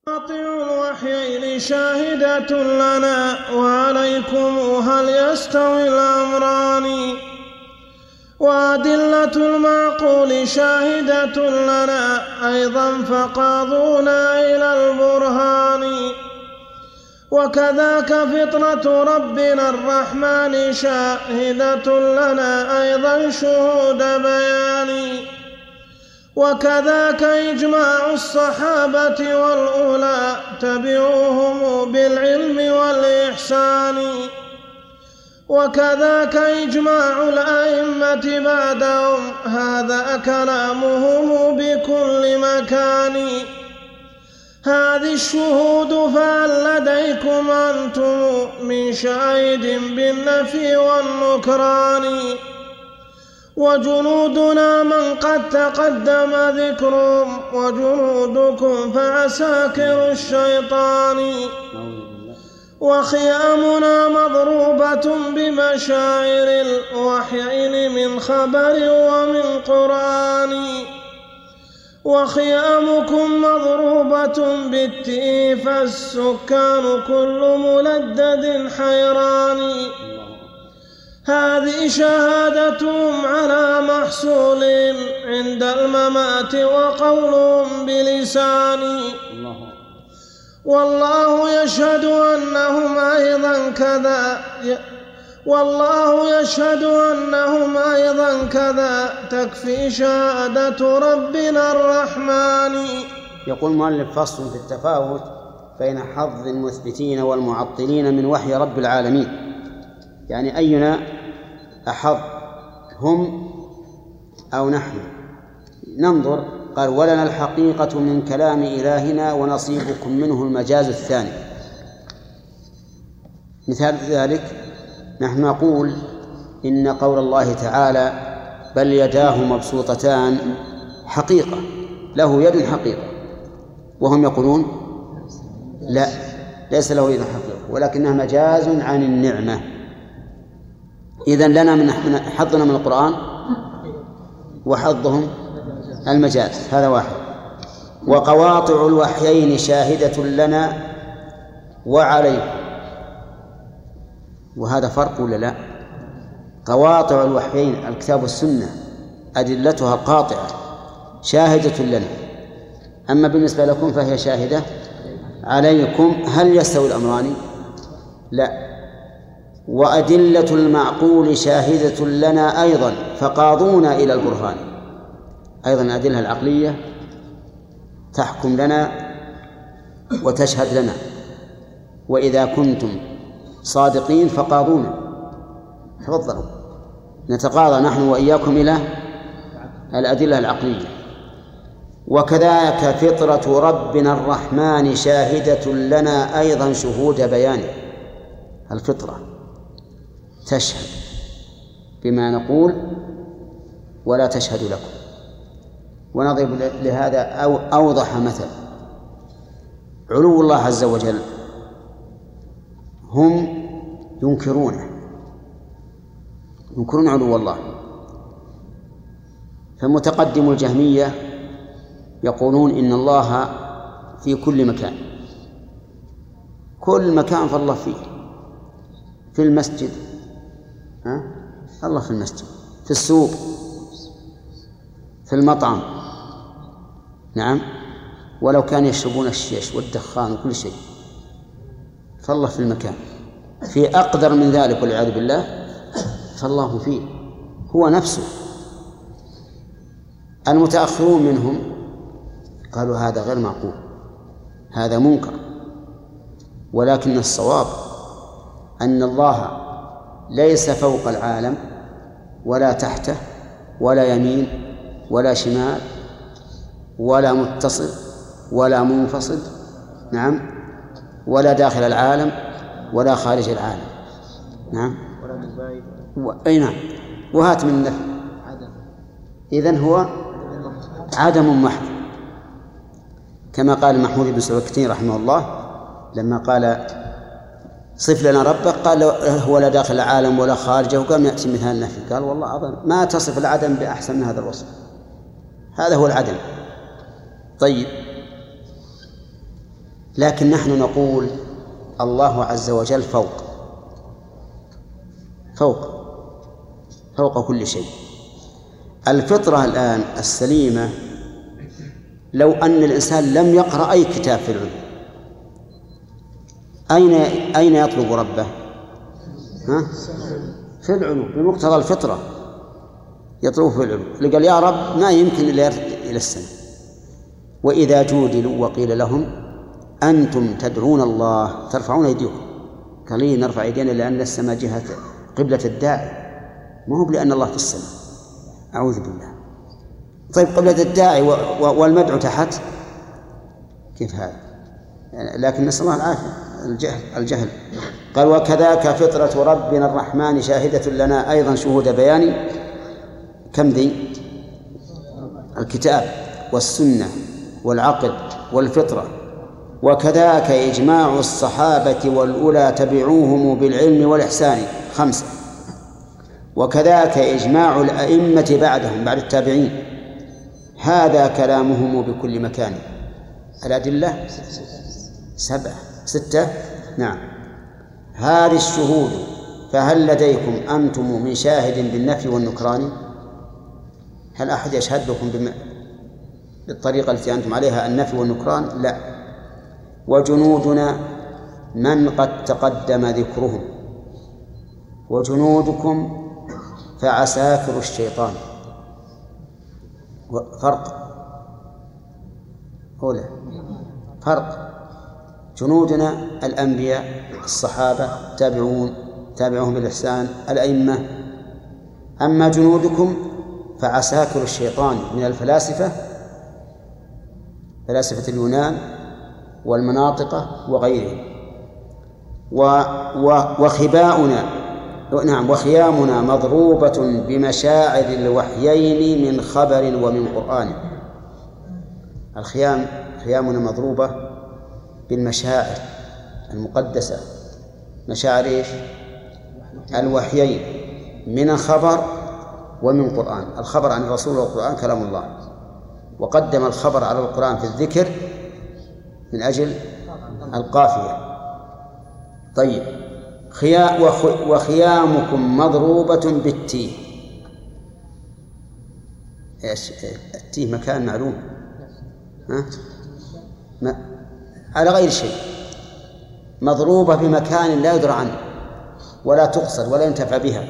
قاطع الوحيين شاهدة لنا وعليكم هل يستوي الأمران وأدلة المعقول شاهدة لنا أيضا فقاضونا إلى البرهان وكذاك فطرة ربنا الرحمن شاهدة لنا أيضا شهود بيان وكذاك إجماع الصحابة والأولى تبعوهم بالعلم والإحسان وكذاك إجماع الأئمة بعدهم هذا كلامهم بكل مكان هذه الشهود فهل لديكم أنتم من شاهد بالنفي والنكران وجنودنا من قد تقدم ذكرهم وجنودكم فعساكر الشيطان وخيامنا مضروبة بمشاعر الوحيين من خبر ومن قرآن وخيامكم مضروبة بالتئي فالسكان كل ملدد حيران هذه شهادتهم على محصولهم عند الممات وقولهم بلسان والله يشهد أنهم أيضا كذا تكفي شهادة ربنا الرحمن. يقول المؤلف فصل في التفاوت بين حظ المثبتين والمعطلين من وحي رب العالمين، يعني أينا أحظ هم أو نحن؟ ننظر. قال ولنا الحقيقة من كلام إلهنا ونصيبكم منه المجاز الثاني. مثال ذلك نحن نقول إن قول الله تعالى بل يداه مبسوطتان حقيقة، له يد حقيقة، وهم يقولون لا، ليس له يد حقيقة ولكنها مجاز عن النعمة. إذن لنا من حظنا من القرآن وحظهم المجاز، هذا واحد. وقواطع الوحيين شاهدة لنا وعليكم، وهذا فرق ولا لا؟ قواطع الوحيين الكتاب والسنة أدلتها القاطعة شاهدة لنا، أما بالنسبة لكم فهي شاهدة عليكم. هل يستوي الأمران؟ لا. وأدلة المعقول شاهدة لنا أيضا فقاضونا إلى البرهان، أيضا الأدلة العقلية تحكم لنا وتشهد لنا، وإذا كنتم صادقين فقاضونا. تفضلوا نتقاضى نحن وإياكم إلى الأدلة العقلية. وكذاك فطرة ربنا الرحمن شاهدة لنا أيضا شهود بيانه. الفطرة تشهد بما نقول ولا تشهد لكم. ونضرب لهذا أوضح مثل علو الله عز وجل. هم ينكرون علو الله، فمتقدم الجهمية يقولون إن الله في كل مكان، كل مكان فالله فيه، في المسجد الله في المسجد، في السوق، في المطعم، نعم، ولو كانوا يشربون الشيش والدخان وكل شيء فالله في المكان. في أقدر من ذلك والعياذ بالله فالله فيه، هو نفسه. المتأخرون منهم قالوا هذا غير معقول، هذا منكر، ولكن الصواب أن الله ليس فوق العالم ولا تحته ولا يمين ولا شمال ولا متصل ولا منفصل، نعم، ولا داخل العالم ولا خارج العالم، نعم، أي نعم، وهات من النفي. إذن هو عدم محض، كما قال محمود بن سلوكتين رحمه الله لما قال صف لنا ربك، قال هو لا داخل العالم ولا خارجه، وقام يأتي مثال النفي، قال والله أظن ما تصف العدم بأحسن من هذا الوصف، هذا هو العدم. طيب لكن نحن نقول الله عز وجل فوق كل شيء. الفطرة الآن السليمة لو أن الإنسان لم يقرأ أي كتاب في العلم أين يطلب ربه؟ في العلوم، بمقتضى الفطرة يطلبه في العلوم. اللي قال يا رب ما يمكن إلا إلى السماء. وإذا جودلوا وقيل لهم أنتم تدعون الله ترفعون أيديكم، قال نرفع أيدينا لأن السماء جهة قبلة الداعي، ما هو لأن الله في السماء، أعوذ بالله. طيب قبلة الداعي والمدعو تحت، كيف هذا؟ لكن نسأل الله العافية، الجهل. قال وكذاك فطرة ربنا الرحمن شاهدة لنا أيضا شهود بيان. كم ذي؟ الكتاب والسنة والعقل والفطرة. وكذاك إجماع الصحابة والأولى تبعوهم بالعلم والإحسان 5. وكذاك إجماع الأئمة بعدهم بعد التابعين، هذا كلامهم بكل مكان. الأدلة 6. نعم. هذه الشهود فهل لديكم أنتم من شاهد بالنفي والنكران؟ هل أحد يشهد لكم بالطريقة التي أنتم عليها النفي والنكران؟ لا. وجنودنا من قد تقدم ذكرهم، وجنودكم فعساكر الشيطان. فرق. جنودنا الأنبياء الصحابة تابعوهم بالإحسان الأئمة. أما جنودكم فعساكر الشيطان من الفلاسفة، فلاسفة اليونان والمناطقة وغيرهم. وخيامنا مضروبة بمشاعر الوحيين من خبر ومن قرآن. خيامنا مضروبة بالمشاعر المقدسة. مشاعر إيش؟ الوحيين من الخبر ومن قرآن. الخبر عن الرسول والقرآن كلام الله، وقدم الخبر على القرآن في الذكر من أجل القافية. طيب. وخيامكم مضروبة بالتيه. التيه مكان معلوم على غير شيء، مضروبة بمكان لا يدرى عنه ولا تقصد ولا ينتفع بها.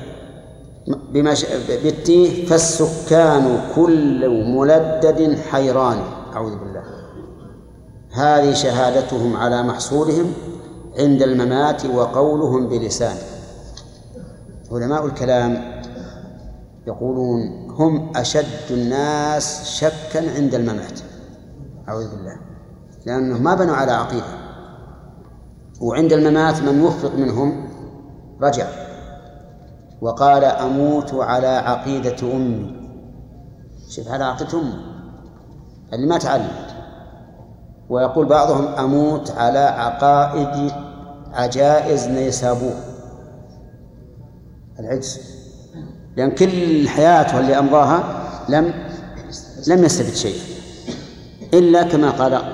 بالتيه فالسكان كل ملدد حيران. أعوذ بالله. هذه شهادتهم على محصولهم عند الممات وقولهم بلسان. علماء الكلام يقولون هم أشد الناس شكا عند الممات، أعوذ بالله، لأنهم ما بنوا على عقيدة. وعند الممات من وفق منهم رجع وقال أموت على عقيدة أمي. شوف، على عقيدة أمي اللي ما تعلمت. ويقول بعضهم أموت على عقائد عجائز نيسابور، العجز، لأن كل حياته اللي أمضاها لم يستفد شيء، إلا كما قال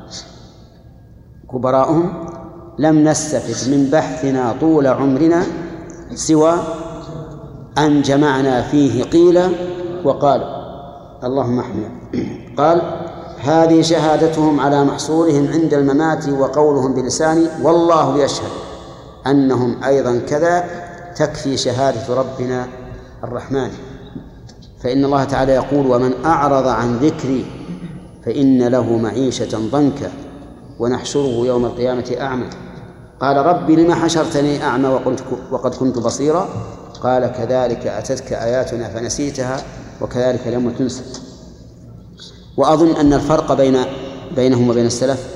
كبراؤهم لم نستفد من بحثنا طول عمرنا سوى أن جمعنا فيه قيل وقال. اللهم احمنا. قال هذه شهادتهم على محصولهم عند الممات وقولهم بلسان والله يشهد أنهم أيضا كذا. تكفي شهادة ربنا الرحمن، فإن الله تعالى يقول ومن أعرض عن ذكري فإن له معيشة ضنكا ونحشره يوم القيامة أعمى. قال ربي لما حشرتني أعمى وقد كنت بصيرا؟ قال كذلك أتتك آياتنا فنسيتها وكذلك اليوم تنسى. وأظن أن الفرق بينهم وبين السلف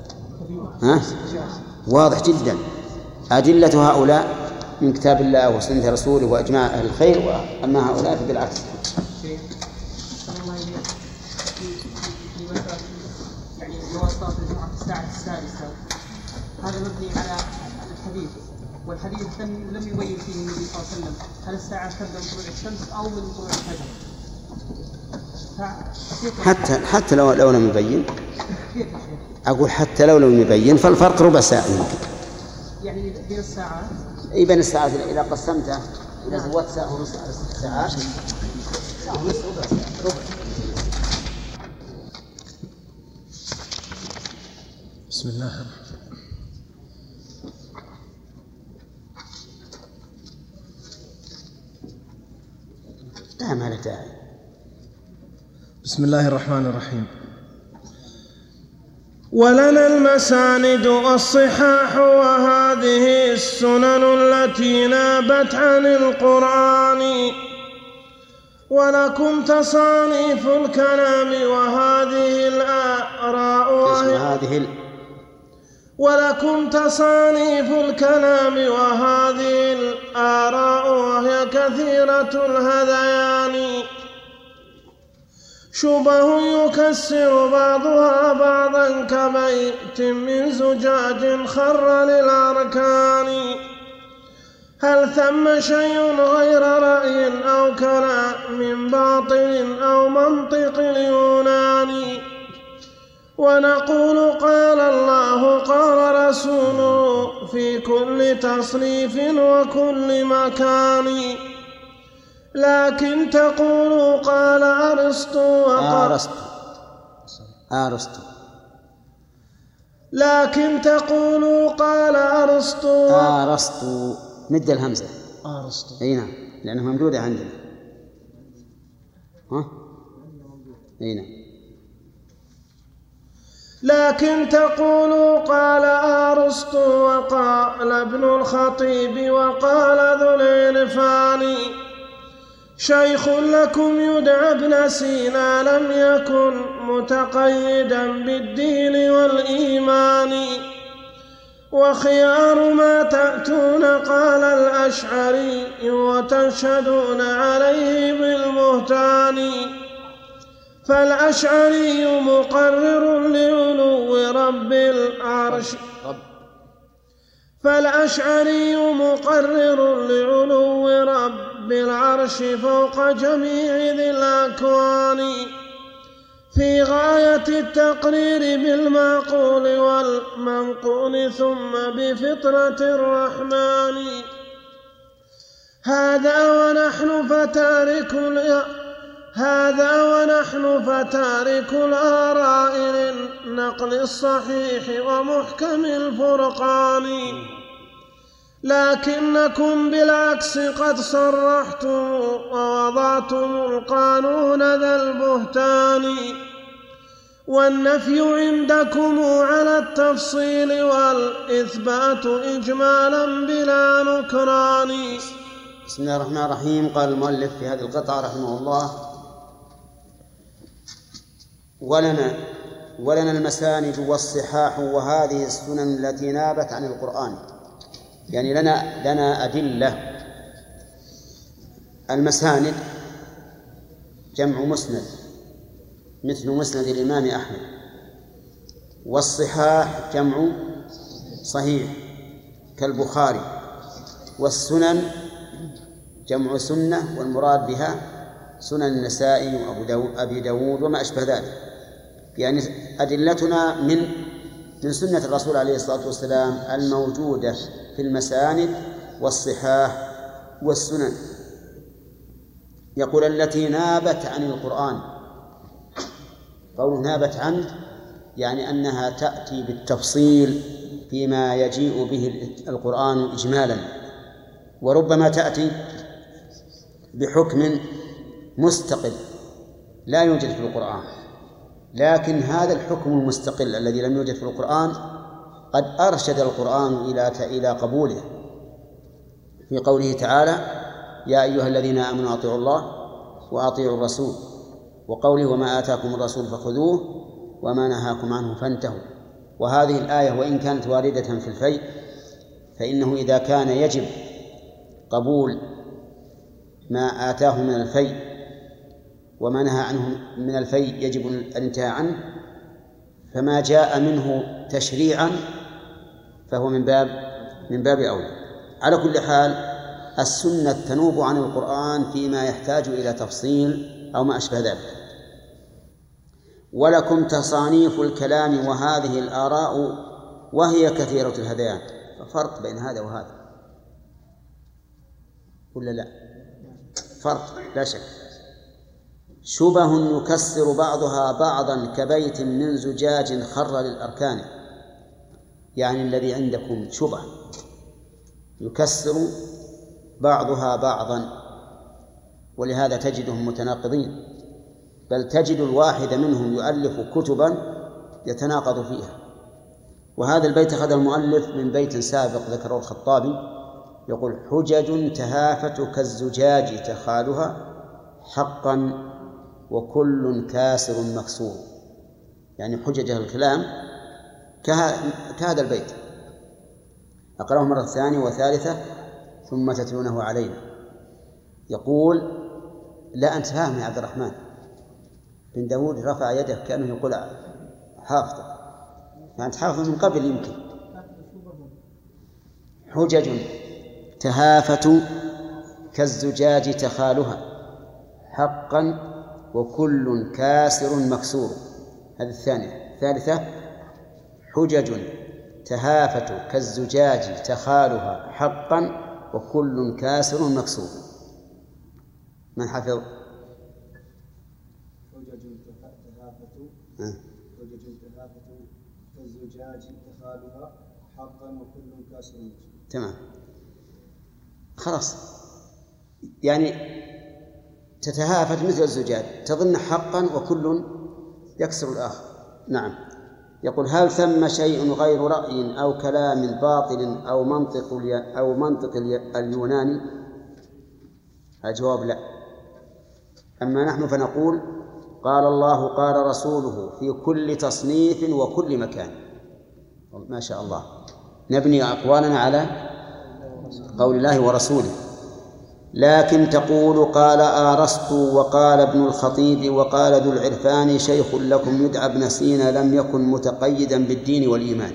واضح جدا. أدلة هؤلاء من كتاب الله وسنة رسوله وإجماع أهل الخير، وأما هؤلاء فبالعكس. يعني جواز صلاة الجمعة في الساعة السادسة هذا مبني على الحديث، والحديث لم يبين فيه النبي صلى الله عليه وسلم هل الساعة تبدأ من طلوع الشمس أو من طلوع الفجر. حتى لو لم يبين أقول حتى لو لم يبين فالفرق ربع ساعة يمكن. يعني بين الساعات؟ أي بين الساعات إذا قسمته، إذا زودت ساعة ونص على 6 ساعات، ساعة ونص ربع ساعة. بسم الله الرحمن الرحيم. ما له داعي. بسم الله الرحمن الرحيم. ولنا المساند والصحاح وهذه السنن التي نابت عن القرآن، ولكم تصانيف الكلام وهذه الآراء ولكم تصانيف الكلام وهذه الآراء وهي كثيرة الهذيان، شبه يكسر بعضها بعضا كبيت من زجاج خر للأركان. هل ثم شيء غير رأي أو كلام باطل أو منطق اليونان؟ ونقول قال الله قال رسوله في كل تصنيف وكل مكان. لكن تقول قال أرسطو لكن تقول قال أرسطو مد الهمزة أرسطو. أي نعم، لأنها ممدودة عندنا. أي نعم. لكن تقول قال أرسطو وقال ابن الخطيب وقال ذو العرفان. شيخ لكم يدعى ابن سينا لم يكن متقيدا بالدين والإيمان. وخيار ما تأتون قال الأشعري وتشهدون عليه بالبهتان. فالأشعري مقرر لعلو رب العرش فوق جميع ذي الأكوان، في غاية التقرير بالمعقول والمنقول ثم بفطرة الرحمن. هذا ونحن فتارك الآراء للنقل الصحيح ومحكم الفرقان. لكنكم بالعكس قد صرحتم ووضعتم القانون ذا البهتان. والنفي عندكم على التفصيل والإثبات إجمالا بلا نكران. بسم الله الرحمن الرحيم. قال المؤلف في هذه القطعة رحمه الله: ولنا المساند والصحاح وهذه السنن التي نابت عن القرآن. يعني لنا أدلة. المساند جمع مسند مثل مسند الإمام أحمد، والصحاح جمع صحيح كالبخاري، والسنن جمع سنة والمراد بها سنن النسائي وأبي داود وما أشبه ذلك. يعني أدلتنا من سنة الرسول عليه الصلاة والسلام الموجودة في المساند والصحاح والسنن. يقول التي نابت عن القرآن. قوله نابت عنه يعني أنها تأتي بالتفصيل فيما يجيء به القرآن إجمالا، وربما تأتي بحكم مستقل لا يوجد في القرآن. لكن هذا الحكم المستقل الذي لم يوجد في القرآن قد أرشد القرآن إلى قبوله في قوله تعالى: يا أيها الذين آمنوا أطيعوا الله وأطيعوا الرسول، وقوله: وما آتاكم الرسول فخذوه وما نهاكم عنه فانتهوا. وهذه الآية وإن كانت واردة في الفيء فإنه إذا كان يجب قبول ما آتاه من الفيء وما نهى عنه من الفيء يجب الانتهاء عنه، فما جاء منه تشريعا فهو من باب أولى. على كل حال السنة تنوب عن القرآن فيما يحتاج إلى تفصيل أو ما أشبه ذلك. ولكم تصانيف الكلام وهذه الآراء وهي كثيرة الهذيان. ففرق بين هذا وهذا ولا لا؟ فرق لا شك. شبه يكسر بعضها بعضا كبيت من زجاج خر للأركان، يعني الذي عندكم شبه يكسر بعضها بعضا، ولهذا تجدهم متناقضين، بل تجد الواحد منهم يؤلف كتبا يتناقض فيها. وهذا البيت أخذ المؤلف من بيت سابق ذكره الخطابي، يقول: حجج تهافت كالزجاج تخالها حقا وكل كاسر مكسور. يعني حجج الكلام كهذا البيت. أقرأه مرة ثانية وثالثة ثم تتلونه علينا. يقول: لا أنت فاهم يا عبد الرحمن بن داود، رفع يده كأنه يقول حافظ، فأنت حافظ من قبل يمكن. حجج تهافت كالزجاج تخالها حقا وكل كاسر مكسور. هذه الثانية. الثالثة: حجج تهافت كالزجاج تخالها حقا وكل كاسر مكسور. من حفظ؟ حجج تهافت كالزجاج تخالها حقا وكل كاسر مكسور. تمام، خلاص. يعني تتهافت مثل الزجاج، تظن حقا وكل يكسر الآخر. نعم. يقول: هل ثم شيء غير رأي أو كلام باطل أو منطق اليوناني؟ الجواب: لا. أما نحن فنقول: قال الله قال رسوله في كل تصنيف وكل مكان. ما شاء الله، نبني أقوالنا على قول الله ورسوله. لكن تقول: قال أرسطو وقال ابن الخطيب وقال ذو العرفان شيخ لكم يدعى ابن سينا لم يكن متقيدا بالدين والإيمان.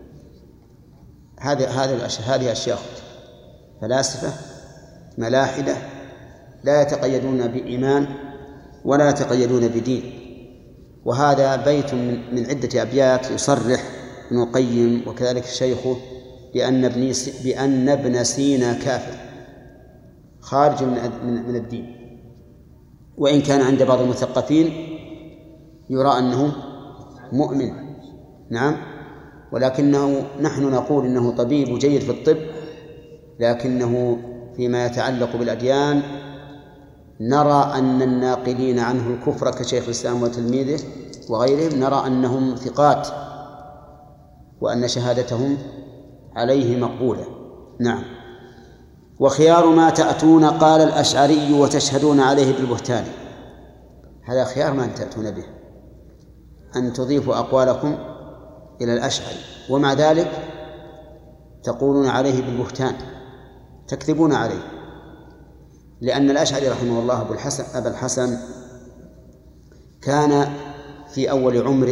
هذه أشياء فلاسفة ملاحدة لا يتقيدون بإيمان ولا يتقيدون بدين. وهذا بيت من عدة أبيات يصرح ابن القيم وكذلك شيخه بأن ابن سينا كافر خارج من الدين، وإن كان عند بعض المثقفين يرى أنه مؤمن. نعم. ولكنه نحن نقول إنه طبيب جيد في الطب، لكنه فيما يتعلق بالأديان نرى أن الناقلين عنه الكفر كشيخ الإسلام وتلميذه وغيرهم نرى أنهم ثقات وأن شهادتهم عليه مقبولة. نعم. وخيار ما تأتون قال الأشعري وتشهدون عليه بالبهتان. هذا خيار ما تأتون به، أن تضيفوا أقوالكم إلى الأشعري ومع ذلك تقولون عليه بالبهتان، تكذبون عليه. لأن الأشعري رحمه الله أبا الحسن كان في أول عمره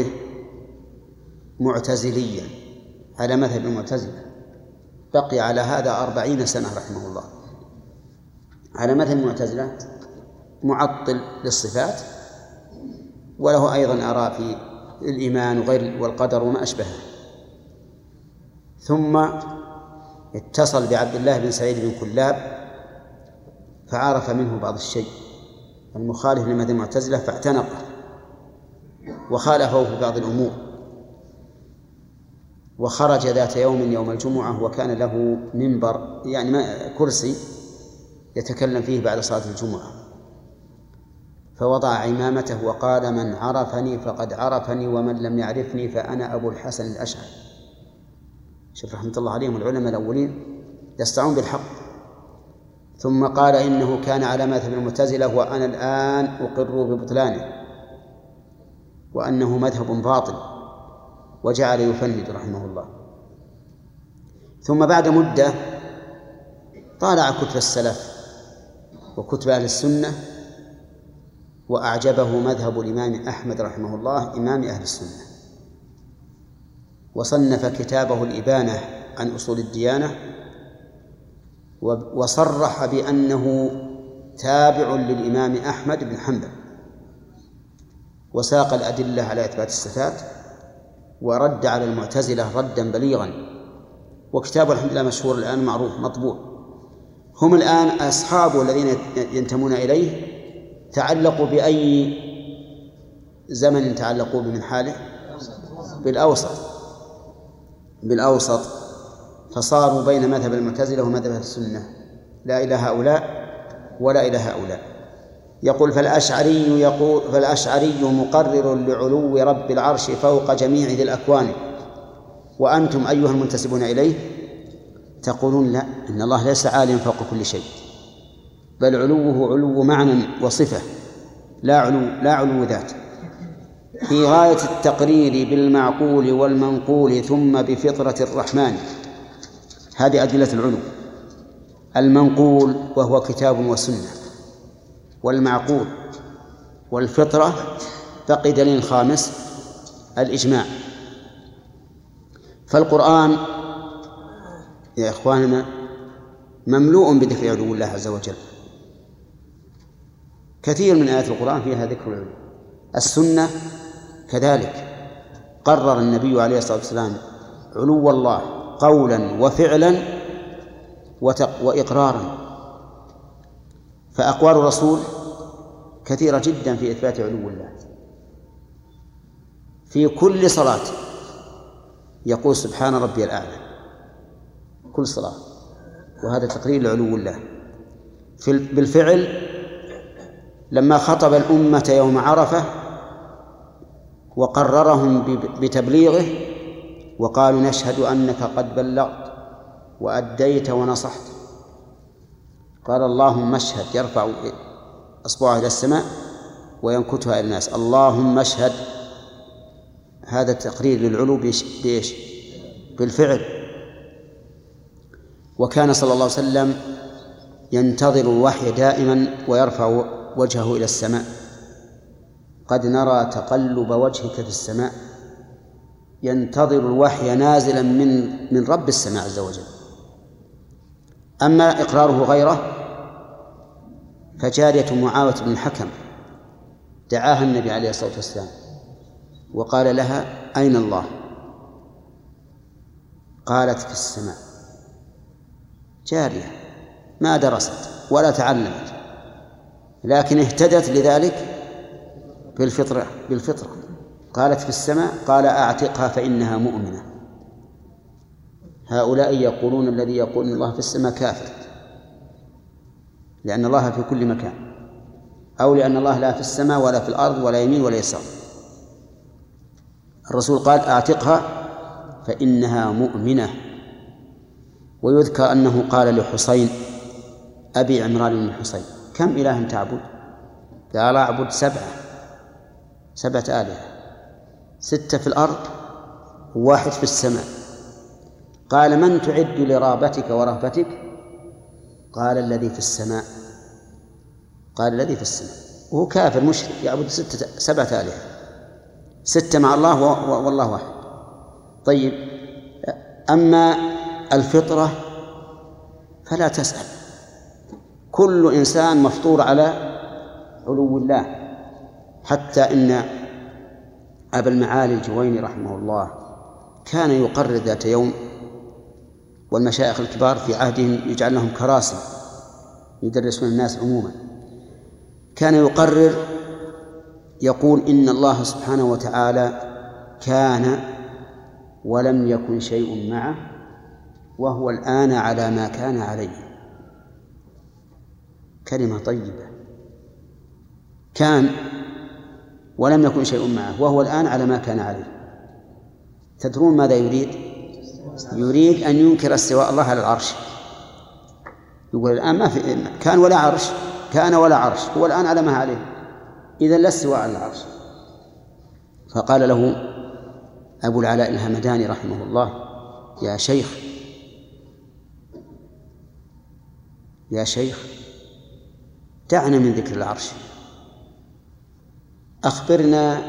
معتزليا على مذهب المعتزلة، بقي على هذا 40 سنة رحمه الله على مذهب المعتزلة، معطل للصفات، وله أيضا آراء في الإيمان وغير والقدر وما أشبهه. ثم اتصل بعبد الله بن سعيد بن كلاب فعرف منه بعض الشيء المخالف لمذهب المعتزلة فاعتنقه وخالفه في بعض الأمور، وخرج ذات يوم الجمعة وكان له منبر يعني كرسي يتكلم فيه بعد صلاة الجمعة، فوضع عمامته وقال: من عرفني فقد عرفني ومن لم يعرفني فأنا أبو الحسن الأشعري. شوف رحمة الله عليهم العلماء الأولين يستعون بالحق. ثم قال: إنه كان على مذهب المعتزلة وأنا الآن أقر ببطلانه وأنه مذهب باطل، وجعل يفند رحمه الله. ثم بعد مدة طالع كتب السلف وكتب أهل السنة وأعجبه مذهب الإمام أحمد رحمه الله إمام أهل السنة، وصنف كتابه الإبانة عن أصول الديانة، وصرح بأنه تابع للإمام أحمد بن حنبل، وساق الأدلة على إثبات الصفات، ورد على المعتزلة ردا بليغا، وكتابه الحمد لله مشهور الآن معروف مطبوع. هم الآن أصحابه الذين ينتمون إليه تعلقوا بأي زمن تعلقوا به من حاله؟ بالأوسط، فصاروا بين مذهب المعتزلة ومذهب السنة، لا إلى هؤلاء ولا إلى هؤلاء. يقول فالأشعري مقرر لعلو رب العرش فوق جميع ذي الأكوان، وأنتم أيها المنتسبون إليه تقولون لا، إن الله ليس عاليا فوق كل شيء، بل علوه علو معنى وصفة لا علو ذات، في غاية التقرير بالمعقول والمنقول ثم بفطرة الرحمن. هذه أدلة العلو: المنقول وهو كتاب وسنة، والمعقول والفطرة، بقي دليل خامس الإجماع. فالقرآن يا إخواننا مملوء بذكر علو الله عز وجل، كثير من آيات القرآن فيها ذكر العلو. السنة كذلك، قرر النبي عليه الصلاة والسلام علو الله قولا وفعلا وإقرارا، فأقوال الرسول كثيرة جدا في إثبات علو الله. في كل صلاة يقول سبحان ربي الأعلى، كل صلاة، وهذا تقرير لعلو الله. بالفعل لما خطب الأمة يوم عرفة وقررهم بتبليغه وقالوا نشهد أنك قد بلغت وأديت ونصحت، قال اللهم اشهد، يرفع أصبعه إلى السماء وينكتها إلى الناس، اللهم اشهد. هذا تقرير للعلو بإيش؟ بالفعل. وكان صلى الله عليه وسلم ينتظر الوحي دائما ويرفع وجهه إلى السماء، قد نرى تقلب وجهك في السماء، ينتظر الوحي نازلا من رب السماء عز وجل. أما إقراره غيره فجارية معاوية بن الحكم دعاها النبي عليه الصلاة والسلام وقال لها أين الله؟ قالت في السماء. جارية ما درست ولا تعلمت، لكن اهتدت لذلك بالفطرة. قالت في السماء، قال أعتقها فإنها مؤمنة. هؤلاء يقولون الذي يقول إن الله في السماء كافر، لأن الله في كل مكان، أو لأن الله لا في السماء ولا في الأرض ولا يمين ولا يسار. الرسول قال أعتقها فإنها مؤمنة. ويذكر أنه قال لحسين أبي عمران بن حسين كم إله تعبد؟ قال أعبد 7 آلهة، 6 في الأرض و1 في السماء. قال من تعد لرابتك ورهبتك؟ قال الذي في السماء. قال الذي في السماء، وهو كافر مشرك يعبد 7 آلهة، 6 مع الله والله واحد. طيب، أما الفطرة فلا تسأل، كل إنسان مفطور على علو الله. حتى إن أبا المعالي الجويني رحمه الله كان يقرر ذات يوم، والمشايخ الكبار في عهدهم يجعل لهم كراسي يدرسون الناس عموما، كان يقرر يقول إن الله سبحانه وتعالى كان ولم يكن شيء معه وهو الآن على ما كان عليه. كلمة طيبة، كان ولم يكن شيء معه وهو الآن على ما كان عليه. تدرون ماذا يريد؟ يريد أن ينكر استواء الله على العرش. يقول الآن ما في كان ولا عرش، كان ولا عرش، هو الآن على ما عليه، إذن لا استواء على العرش. فقال له أبو العلاء الهمداني رحمه الله يا شيخ دعنا من ذكر العرش، أخبرنا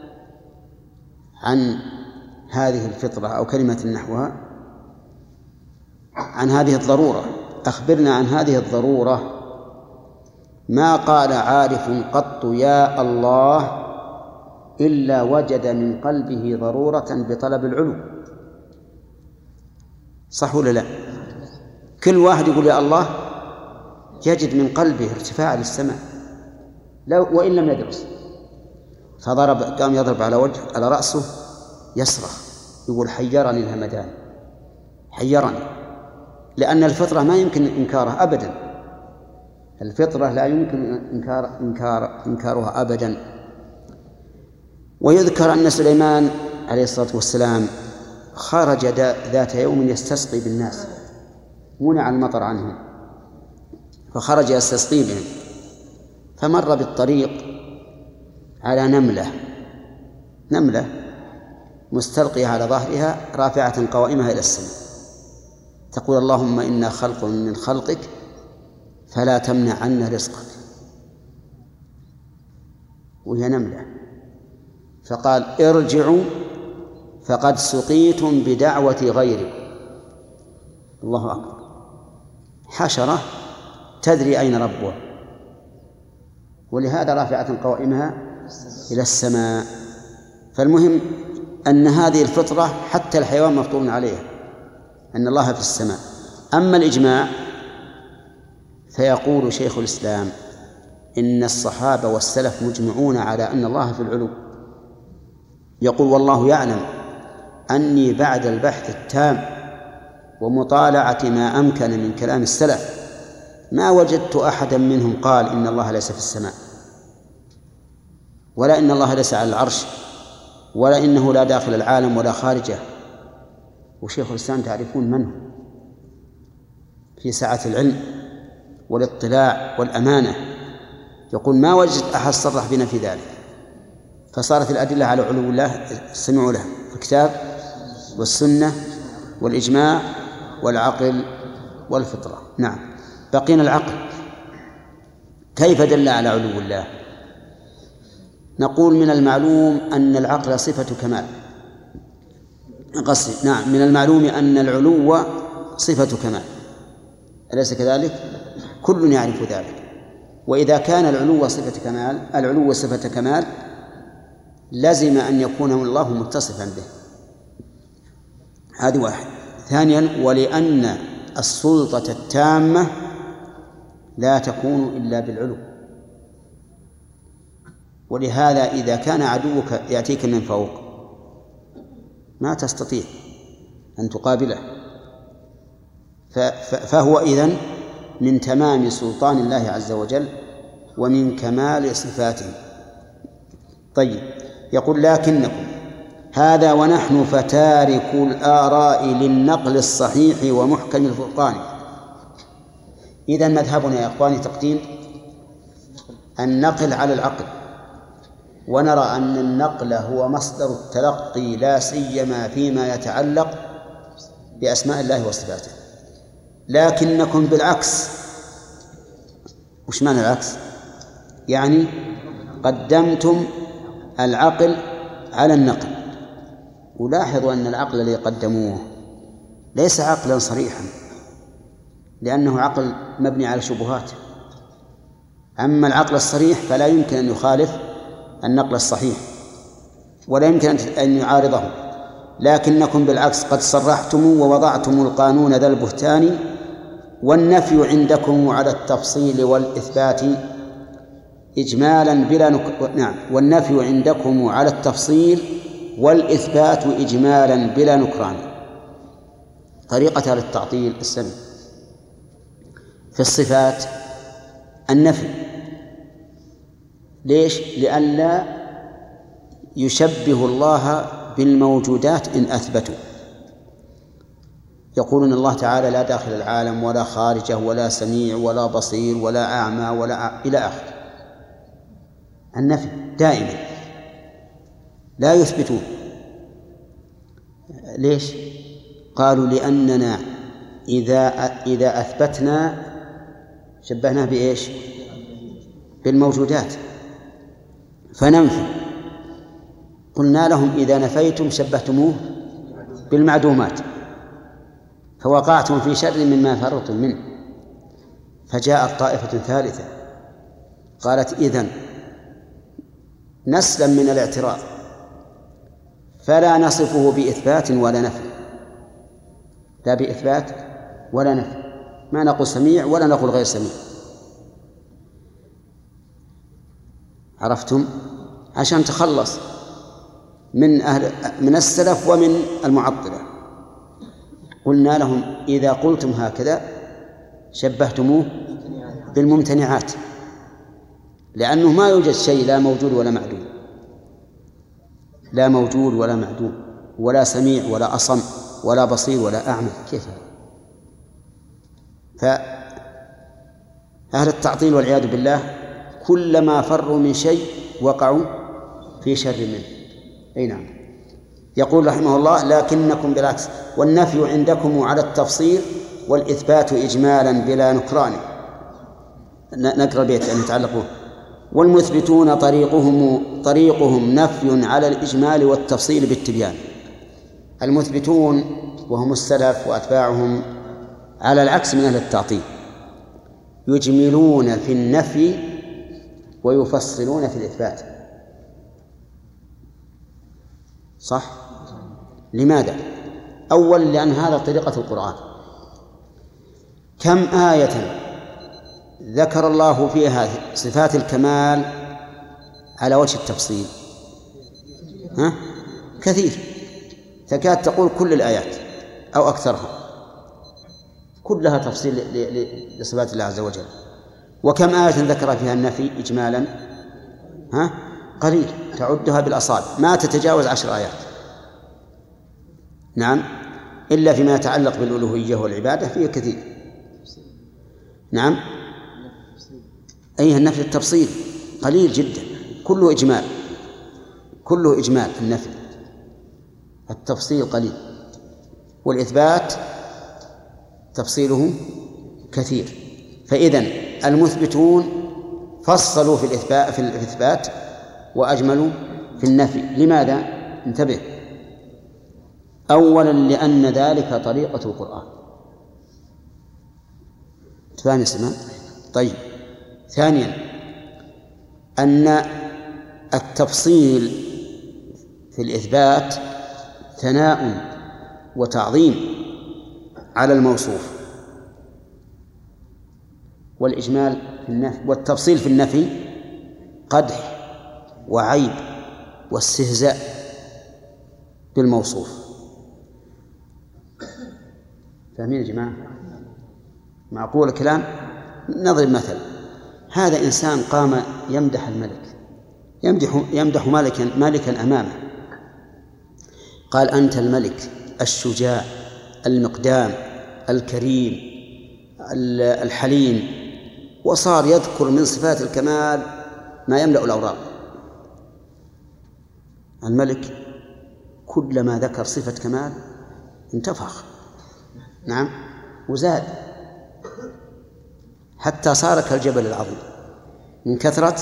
عن هذه الفطرة أو كلمة نحوها، عن هذه الضرورة، أخبرنا عن هذه الضرورة. ما قال عارف قط يا الله إلا وجد من قلبه ضرورة بطلب العلو. صح ولا لا؟ كل واحد يقول يا الله يجد من قلبه ارتفاع للسماء وإن لم يدرس. قام يضرب على رأسه يصرخ يقول حيرني الهمدان، حيرني، لأن الفطرة ما يمكن إنكارها أبدا، الفطرة لا يمكن إنكارها أبدا. ويذكر أن سليمان عليه الصلاة والسلام خرج ذات يوم يستسقي بالناس، منع المطر عنهم، فخرج يستسقي بهم، فمر بالطريق على نملة مستلقية على ظهرها رافعة قوائمها إلى السماء تقول اللهم إنا خلق من خلقك فلا تمنع عنا رزقك، وهي نملة. فقال ارجعوا فقد سقيتم بدعوة غيركم. الله أكبر، حشرة تدري أين ربها، ولهذا رافعة قوائمها إلى السماء. فالمهم أن هذه الفطرة حتى الحيوان مفطور عليها أن الله في السماء. أما الإجماع فيقول شيخ الإسلام إن الصحابة والسلف مجمعون على أن الله في العلو. يقول والله يعلم أني بعد البحث التام ومطالعة ما أمكن من كلام السلف ما وجدت أحدا منهم قال إن الله ليس في السماء، ولا إن الله ليس على العرش، ولا إنه لا داخل العالم ولا خارجه. وشيخ الإسلام تعرفون من هو في سعة العلم والاطلاع والأمانة، يقول ما وجد أحد صرح بنا في ذلك. فصارت الأدلة على علو الله سمعوا له في الكتاب والسنة والإجماع والعقل والفطرة. نعم، بقينا العقل كيف دل على علو الله؟ نقول من المعلوم أن العقل صفة كمال. نعم، من المعلوم أن العلو صفة كمال، أليس كذلك؟ كل يعرف ذلك. وإذا كان العلو صفة كمال لزم أن يكون الله متصفا به. هذه واحد. ثانيا، ولأن السلطة التامة لا تكون إلا بالعلو، ولهذا إذا كان عدوك يأتيك من فوق ما تستطيع أن تقابله، فهو إذن من تمام سلطان الله عز وجل ومن كمال صفاته. طيب، يقول لكنكم هذا ونحن فتاركوا الآراء للنقل الصحيح ومحكم الفرقان. إذن مذهبنا يا أخواني تقديم النقل على العقل، ونرى أن النقل هو مصدر التلقي لا سيما فيما يتعلق بأسماء الله وصفاته. لكنكم بالعكس. وش معنى العكس؟ يعني قدمتم العقل على النقل. ولاحظوا أن العقل الذي قدموه ليس عقلا صريحا، لأنه عقل مبني على شبهات. أما العقل الصريح فلا يمكن أن يخالف النقل الصحيح ولا يمكن أن يعارضه. لكنكم بالعكس قد صرحتم ووضعتم القانون ذا البهتان، والنفي عندكم على التفصيل والإثبات إجمالا بلا نعم، والنفي عندكم على التفصيل والإثبات إجمالا بلا نكران. طريقة للتعطيل السمع في الصفات النفي. ليش؟ لئلا يشبه الله بالموجودات إن أثبتوا. يقولون الله تعالى لا داخل العالم ولا خارجه ولا سميع ولا بصير ولا أعمى ولا إلى آخره. النفي دائما لا يثبتون. ليش؟ قالوا لأننا إذا أثبتنا شبهناه بإيش؟ بالموجودات فننفي. قلنا لهم إذا نفيتم شبهتموه بالمعدومات فوقعتم في شر مما فررتم منه. فجاءت طائفة ثالثة قالت إذن نسلا من الاعتراض، فلا نصفه بإثبات ولا نفي، لا بإثبات ولا نفي، ما نقول سميع ولا نقول غير سميع. عرفتم؟ عشان تخلص من السلف ومن المعطلة. قلنا لهم إذا قلتم هكذا شبهتموه بالممتنعات، لأنه ما يوجد شيء لا موجود ولا معدوم، لا موجود ولا معدوم، ولا سميع ولا أصم ولا بصير ولا أعمى. كيف هذا؟ فأهل التعطيل والعياذ بالله كلما فروا من شيء وقعوا في شر منه. أي نعم. يقول رحمه الله: لكنكم بالعكس، والنفي عندكم على التفصيل والإثبات إجمالا بلا نكران. نقرأ البيت أن يتعلقون: والمثبتون طريقهم نفي على الإجمال والتفصيل بالتبيان. المثبتون وهم السلف وأتباعهم على العكس من أهل التعطيل، يجملون في النفي ويفصلون في الإثبات. صح؟ لماذا؟ أولا لأن هذا طريقة القرآن. كم آية ذكر الله فيها صفات الكمال على وجه التفصيل؟ كثير، تكاد تقول كل الآيات أو أكثرها كلها تفصيل لصفات الله عز وجل. وكم آية ذكر فيها النفي إجمالا؟ قليل، تعدها بالأصابع، ما تتجاوز 10 آيات. نعم، إلا فيما يتعلق بالألوهية والعبادة فيه كثير. نعم، أيها النفي التفصيل قليل جدا، كله إجمال، كله إجمال. النفي التفصيل قليل، والإثبات تفصيله كثير. فإذن المثبتون فصلوا في الإثبات وأجملوا في النفي. لماذا؟ انتبه. أولا لأن ذلك طريقة القرآن. تفهم سمان؟ طيب. ثانيا أن التفصيل في الإثبات ثناء وتعظيم على الموصوف، والإجمال في النفي والتفصيل في النفي قدح وعيب واستهزاء بالموصوف. فاهمين يا جماعة؟ معقول الكلام؟ نضرب مثل: هذا إنسان قام يمدح الملك، يمدح مالكا أمامه، قال: أنت الملك الشجاع المقدام الكريم الحليم، وصار يذكر من صفات الكمال ما يملأ الأوراق. الملك كلما ذكر صفة كمال انتفخ، نعم، وزاد حتى صار كالجبل العظيم من كثرة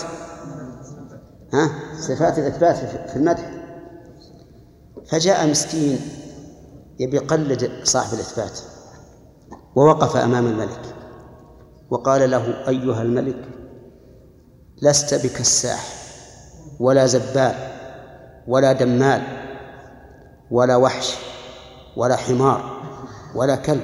صفات الإثبات في المدح. فجاء مسكين يبي يقلد صاحب الإثبات ووقف أمام الملك وقال له: أيها الملك، لست بكساح ولا زبال ولا دمال ولا وحش ولا حمار ولا كلب.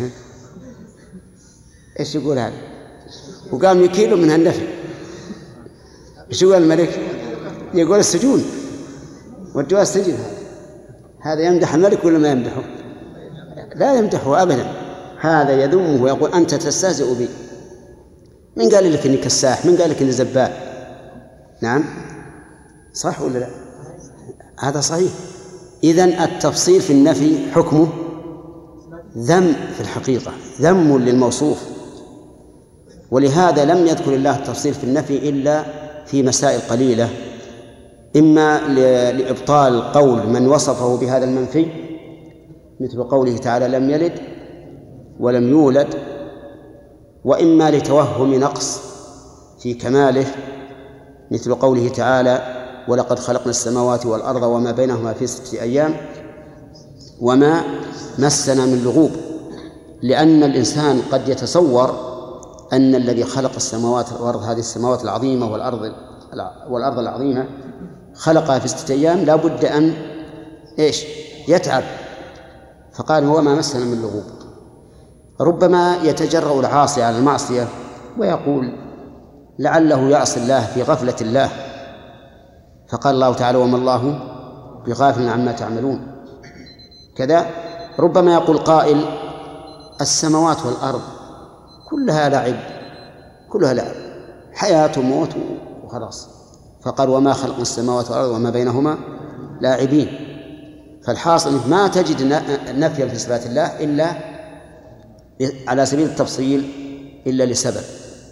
إيش يقول هذا؟ وقام يكيله من النفي. إيش يقول الملك؟ يقول السجون، ودوا السجن. هذا يمدح الملك ولا ما يمدحه؟ لا يمدحه أبدا، هذا يذمه ويقول: أنت تستهزئ بي. من قال لك إني كساح؟ من قال لك إني زبال؟ نعم، صح ولا لا؟ هذا صحيح. إذن التفصيل في النفي حكمه ذم في الحقيقة، ذم للموصوف. ولهذا لم يذكر الله التفصيل في النفي إلا في مسائل قليلة، إما لإبطال قول من وصفه بهذا المنفي، مثل قوله تعالى: لم يلد ولم يولد، وإما لتوهم نقص في كماله، مثل قوله تعالى: ولقد خلقنا السماوات والأرض وما بينهما في 6 أيام وما مسنا من لغوب. لأن الإنسان قد يتصور أن الذي خلق السماوات والأرض، هذه السماوات العظيمة والأرض العظيمة، خلقها في 6 أيام لا بد أن يتعب، فقال هو ما مسنا من لغوب. ربما يتجرأ العاصي على المعصية ويقول لعله يعصي الله في غفلة الله، فقال الله تعالى وما الله بغافل عما تعملون. كذا ربما يقول قائل السماوات والأرض كلها لعب، حياة وموت وخلاص، فقال وما خلق السماوات والأرض وما بينهما لاعبين. فالحاصل ما تجد نفيا في صفات الله إلا على سبيل التفصيل إلا لسبب.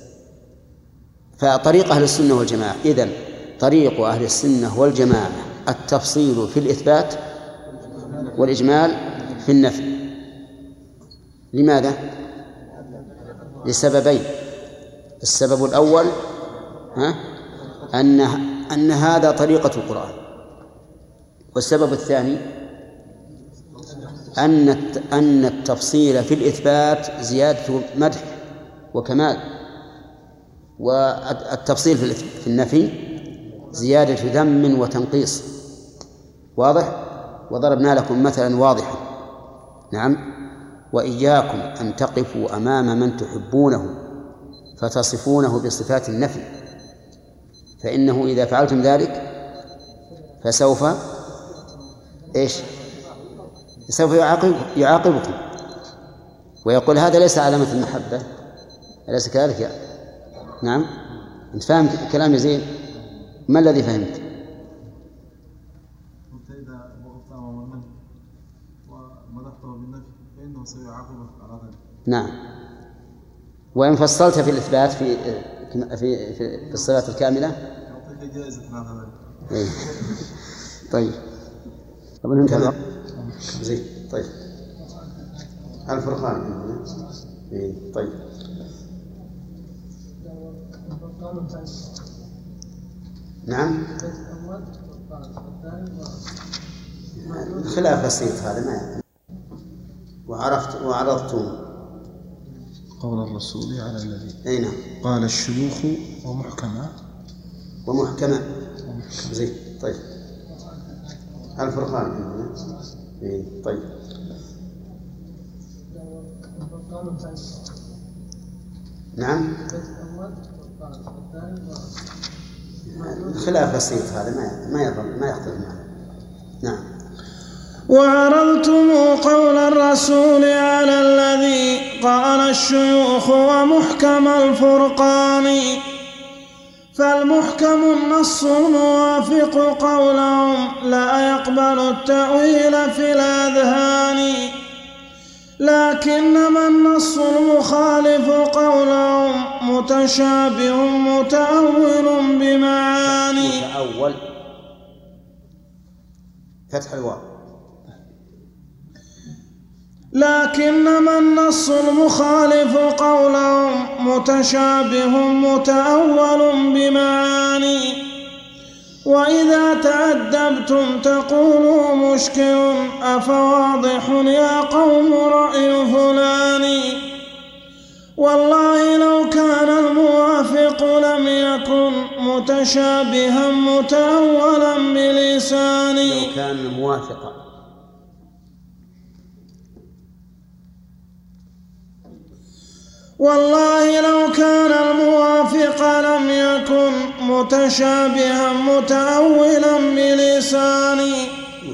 فطريق أهل السنة والجماعة، إذن طريق أهل السنة والجماعة التفصيل في الإثبات والإجمال في النفي. لماذا؟ لسببين. السبب الأول أن هذا طريقة القرآن، والسبب الثاني أن التفصيل في الإثبات زيادة مدح وكمال، والتفصيل في النفي زيادة ذم وتنقيص. واضح؟ وضربنا لكم مثلا واضحا. نعم: وإياكم أن تقفوا أمام من تحبونه فتصفونه بصفات النفي، فإنه إذا فعلتم ذلك فسوف سوف يعاقبكم ويقول هذا ليس علامة المحبة، أليس كذلك؟ نعم. أنت فاهم كلام يزيد؟ ما الذي فهمت؟ إذا وقفت أمام النفي ومدحته بالنفي فإنه سيعاقبك على ذلك. نعم. وإن فصلت في الإثبات في الصفات الكاملة يعطيك جائزة على ذلك. طيب. طب انتهى. زين. طيب. الفرقان. طيب. نعم. خلاف بسيط هذا ما وعرضتم قول الرسول على الذي أي نعم قال الشيوخ ومحكمة. زين. طيب. الفرقان. طيب. نعم. خلاف بسيط هذا ما يختلف معه. نعم. وعرضتم قول الرسول على الذي قال الشيوخ ومحكم الفرقان، فالمحكم النص الموافق قولهم لا يقبل التأويل في الأذهان، لكنما النص المخالف قولهم متشابه متأول بمعاني. متأول فتح الواو. لكنما النص المخالف قولهم متشابه متأول بمعاني، وإذا تأدبتم تقولوا مشكل أفواضح يا قوم رأي فلان، والله لو كان الموافق لم يكن متشابها متأولا بلسان. لو كان موافقا والله لو كان الموافق لم يكن متشابها متأولا بلساني.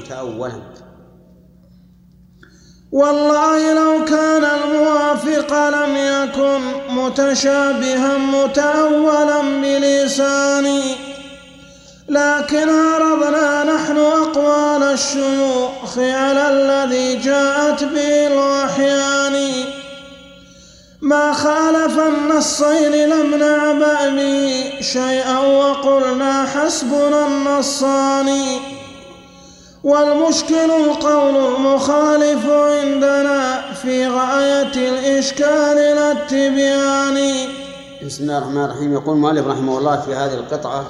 والله لو كان الموافق لم يكن متشابها متأولا بلساني، لكن عرضنا نحن أقوال الشيوخ على الذي جاءت به الوحيان، ما خالف النصين لم نعبأ به شيئا وقلنا حسبنا النصان، والمشكل القول المخالف عندنا في غاية الإشكال لا التبيان. بسم الله الرحمن الرحيم. يقول المؤلف رحمه الله في هذه القطعة: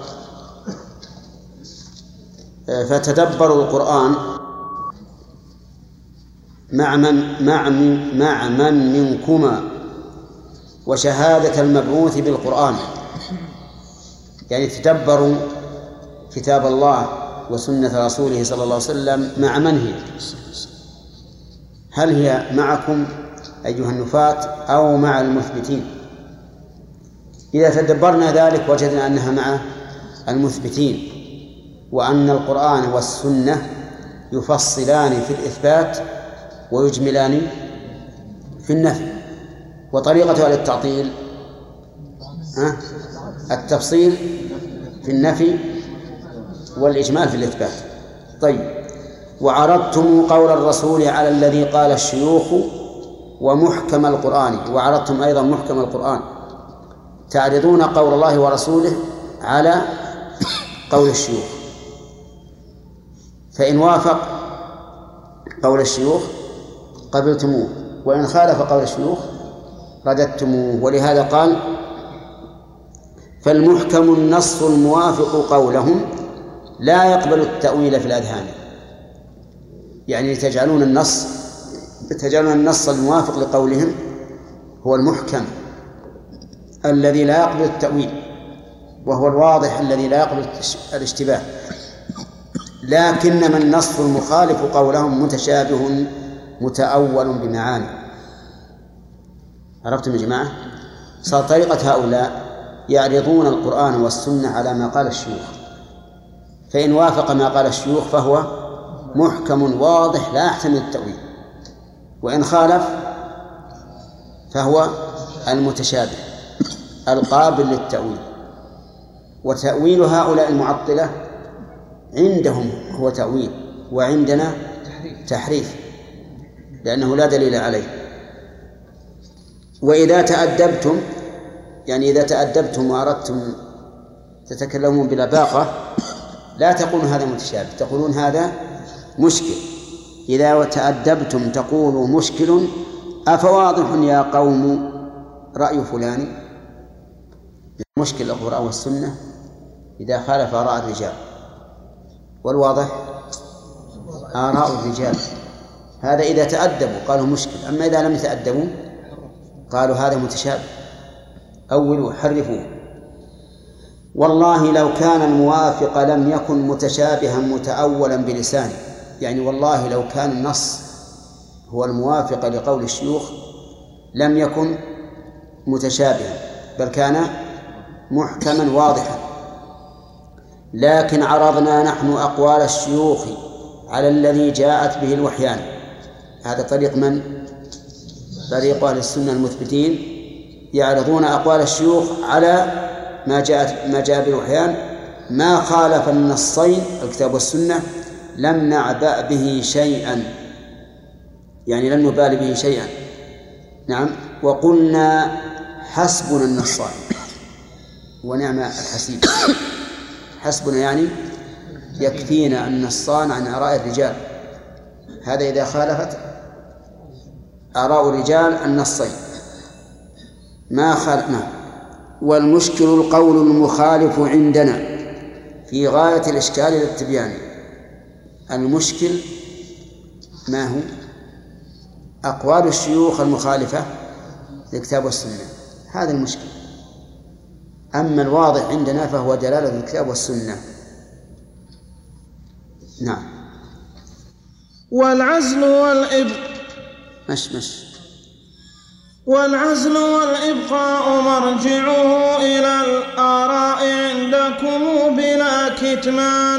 فتدبروا القرآن مع من منكما وشهادة المبعوث بالقرآن، يعني تدبروا كتاب الله وسنة رسوله صلى الله عليه وسلم مع من هي؟ هل هي معكم أيها النفاة أو مع المثبتين؟ إذا تدبرنا ذلك وجدنا أنها مع المثبتين، وأن القرآن والسنة يفصلان في الإثبات ويجملان في النفي. وطريقة التعطيل التفصيل في النفي والإجمال في الإثبات. طيب، وعرضتم قول الرسول على الذي قال الشيوخ ومحكم القرآن، وعرضتم أيضا محكم القرآن، تعرضون قول الله ورسوله على قول الشيوخ، فإن وافق قول الشيوخ قبلتموه، وإن خالف قول الشيوخ رددتموه. ولهذا قال: فالمحكم النص الموافق قولهم لا يقبل التأويل في الأذهان. يعني تجعلون النص الموافق لقولهم هو المحكم الذي لا يقبل التأويل، وهو الواضح الذي لا يقبل الاشتباه، لكنما النص المخالف قولهم متشابه متأول بمعاني. عرفتم يا جماعة؟ صار طريقة هؤلاء يعرضون القرآن والسنة على ما قال الشيوخ، فإن وافق ما قال الشيوخ فهو محكم واضح لا يحتمل التأويل، وإن خالف فهو المتشابه القابل للتأويل. وتأويل هؤلاء المعطلة عندهم هو تأويل، وعندنا تحريف، لأنه لا دليل عليه. وإذا تأدبتم، يعني إذا تأدبتم وأردتم تتكلمون بلباقة، لا تقولون هذا متشابه، تقولون هذا مشكل. إذا تأدبتم تقولوا مشكل، أفواضح يا قوم رأي فلان. مشكل القرآن والسنة إذا خالف آراء الرجال، والواضح آراء الرجال. هذا إذا تأدبوا قالوا مشكل، أما إذا لم يتأدبوا قالوا هذا متشابه، أولوا حرفوه. والله لو كان الموافق لم يكن متشابها متأولا بلسانه، يعني والله لو كان النص هو الموافق لقول الشيوخ لم يكن متشابها، بل كان محكما واضحا. لكن عرضنا نحن أقوال الشيوخ على الذي جاءت به الوحيان. هذا طريق من؟ طريق أهل السنة المثبتين، يعرضون أقوال الشيوخ على ما جاء بالوحيان، ما خالف النصين الكتاب والسنة لم نعبأ به شيئا، يعني لم نبال به شيئا. نعم، وقلنا حسبنا النصان ونعم الحسيب. حسبنا يعني يكفينا النصان عن آراء الرجال، هذا إذا خالفت آراء الرجال النصين ما خالفنا. والمشكل القول المخالف عندنا في غاية الإشكال للتبيان. المشكل ما هو؟ أقوال الشيوخ المخالفة للكتاب والسنة، هذا المشكل. أما الواضح عندنا فهو دلالة الكتاب والسنة. نعم. والعزل والإبقاء مرجعه إلى الآراء عندكم بلا كتمان،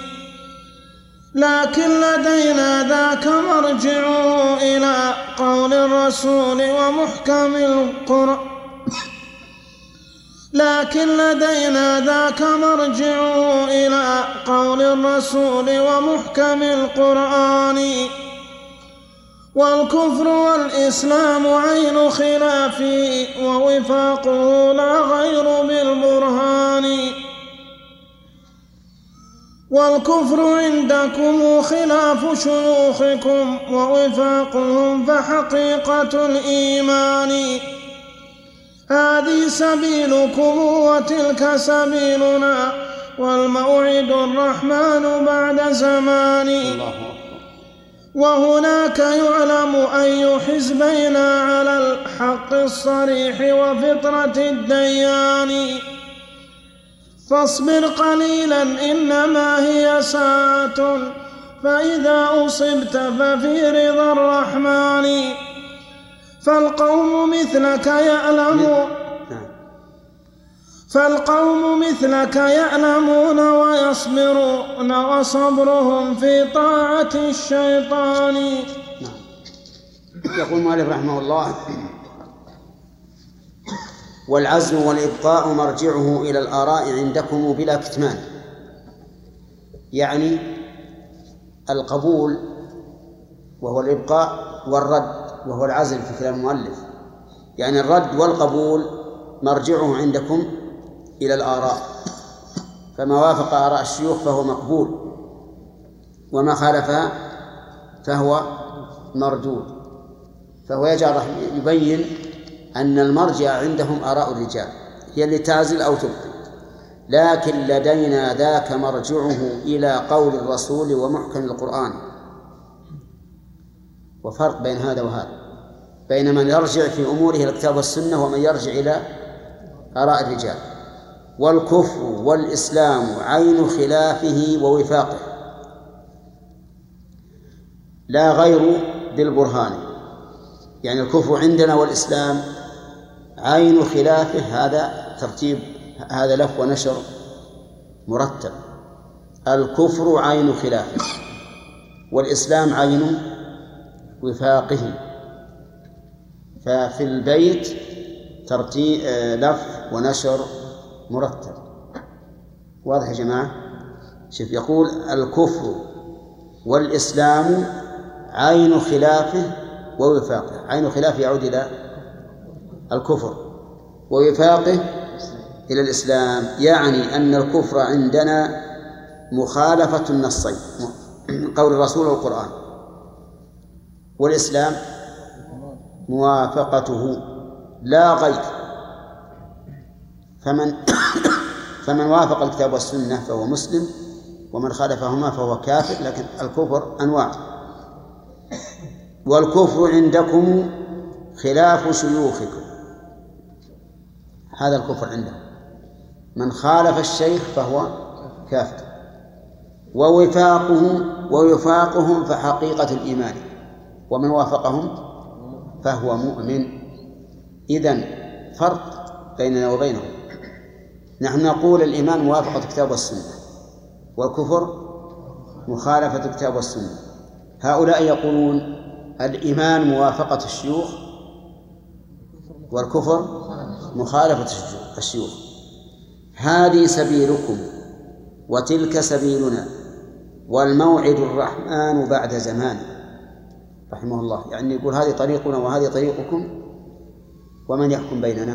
لكن لدينا ذاك مرجعه إلى قول الرسول ومحكم القرآن. لكن لدينا ذاك مرجعه إلى قول الرسول ومحكم القرآن. والكفر والإسلام عين خلاف ووفاقه لا غير بالبرهان. والكفر عندكم خلاف شيوخكم ووفاقهم فحقيقة الإيمان. هذه سبيلكم وتلك سبيلنا، والموعد الرحمن بعد زمان. وهناك يعلم أي حزبين على الحق الصريح وفطرة الديان. فاصبر قليلا إنما هي ساعة فإذا أصبت ففي رضا الرحمن فالقوم مثلك يألمون ويصبرون وصبرهم في طاعة الشيطان. يقول المؤلف رحمه الله: والعزم والإبقاء مرجعه إلى الآراء عندكم بلا كتمان. يعني القبول وهو الإبقاء، والرد وهو العزل في كلام المؤلف. يعني الرد والقبول مرجعه عندكم إلى الآراء، فما وافق آراء الشيوخ فهو مقبول، وما خالفها فهو مردود. فهو يبين أن المرجع عندهم آراء الرجال هي اللي تعزل أو تبقي، لكن لدينا ذاك مرجعه إلى قول الرسول ومحكم القرآن. وفرق بين هذا وهذا، بين من يرجع في أموره إلى الكتاب والسنة ومن يرجع إلى آراء الرجال. والكفر والإسلام عين خلافه ووفاقه لا غير بالبرهان. يعني الكفر عندنا والإسلام عين خلافه، هذا ترتيب، هذا لف ونشر مرتب. الكفر عين خلافه والإسلام عين وفاقه. ففي البيت ترتيب لف ونشر مرتب. واضح يا جماعة؟ شوف، يقول الكفر والإسلام عين خلافه ووفاقه. عين خلافه يعود إلى الكفر، ووفاقه إلى الإسلام. يعني أن الكفر عندنا مخالفة النصين، قول الرسول والقرآن، والإسلام موافقته لا غير. فمن وافق الكتاب والسنة فهو مسلم، ومن خالفهما فهو كافر. لكن الكفر أنواع. والكفر عندكم خلاف شيوخكم، هذا الكفر عندهم، من خالف الشيخ فهو كافر. ووفاقهم فحقيقة الإيمان، ومن وافقهم فهو مؤمن. إذن فرق بيننا وبينهم. نحن نقول الإيمان موافقة الكتاب والسنة، والكفر مخالفة الكتاب والسنة. هؤلاء يقولون الإيمان موافقة الشيوخ، والكفر مخالفة الشيوخ. هذه سبيلكم وتلك سبيلنا، والموعد الرحمن بعد زمان. رحمه الله. يعني يقول هذه طريقنا وهذه طريقكم، ومن يحكم بيننا؟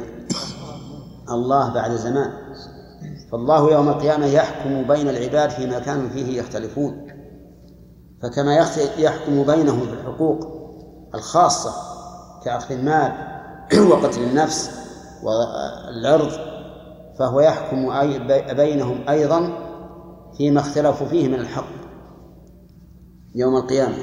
الله بعد زمان. فالله يوم القيامة يحكم بين العباد فيما كانوا فيه يختلفون. فكما يحكم بينهم في الحقوق الخاصة كأخذ المال وقتل النفس والعرض، فهو يحكم بينهم أيضا فيما اختلفوا فيه من الحق يوم القيامة.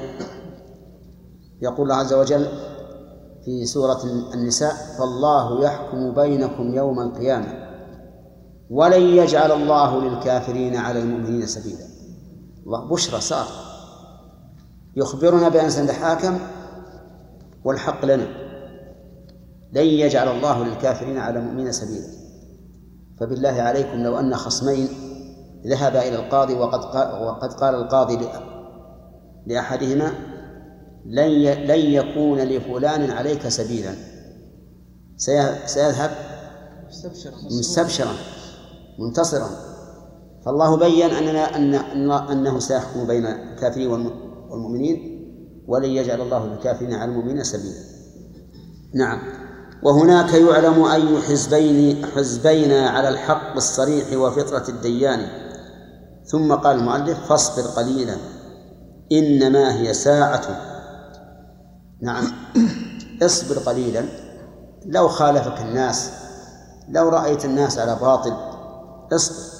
يقول الله عز وجل في سورة النساء: فالله يحكم بينكم يوم القيامة ولن يجعل الله للكافرين على المؤمنين سبيلا. الله بشرى صار يخبرنا بأن سنتحاكم والحق لنا. لن يجعل الله للكافرين على المؤمنين سبيلا. فبالله عليكم لو أن خصمين ذهبا إلى القاضي وقد قال القاضي لأحدهما: لن يكون لفلان عليك سبيلا، سيذهب مستبشرا منتصرا. فالله بيّن أنه سيحكم بين الكافرين والمؤمنين، ولن يجعل الله للكافرين على المؤمنين سبيلا. نعم. وهناك يعلم أي حزبين على الحق الصريح وفطرة الديان. ثم قال المؤلف: فاصبر قليلا إنما هي ساعة. نعم، اصبر قليلا. لو خالفك الناس، لو رأيت الناس على باطل، اصبر،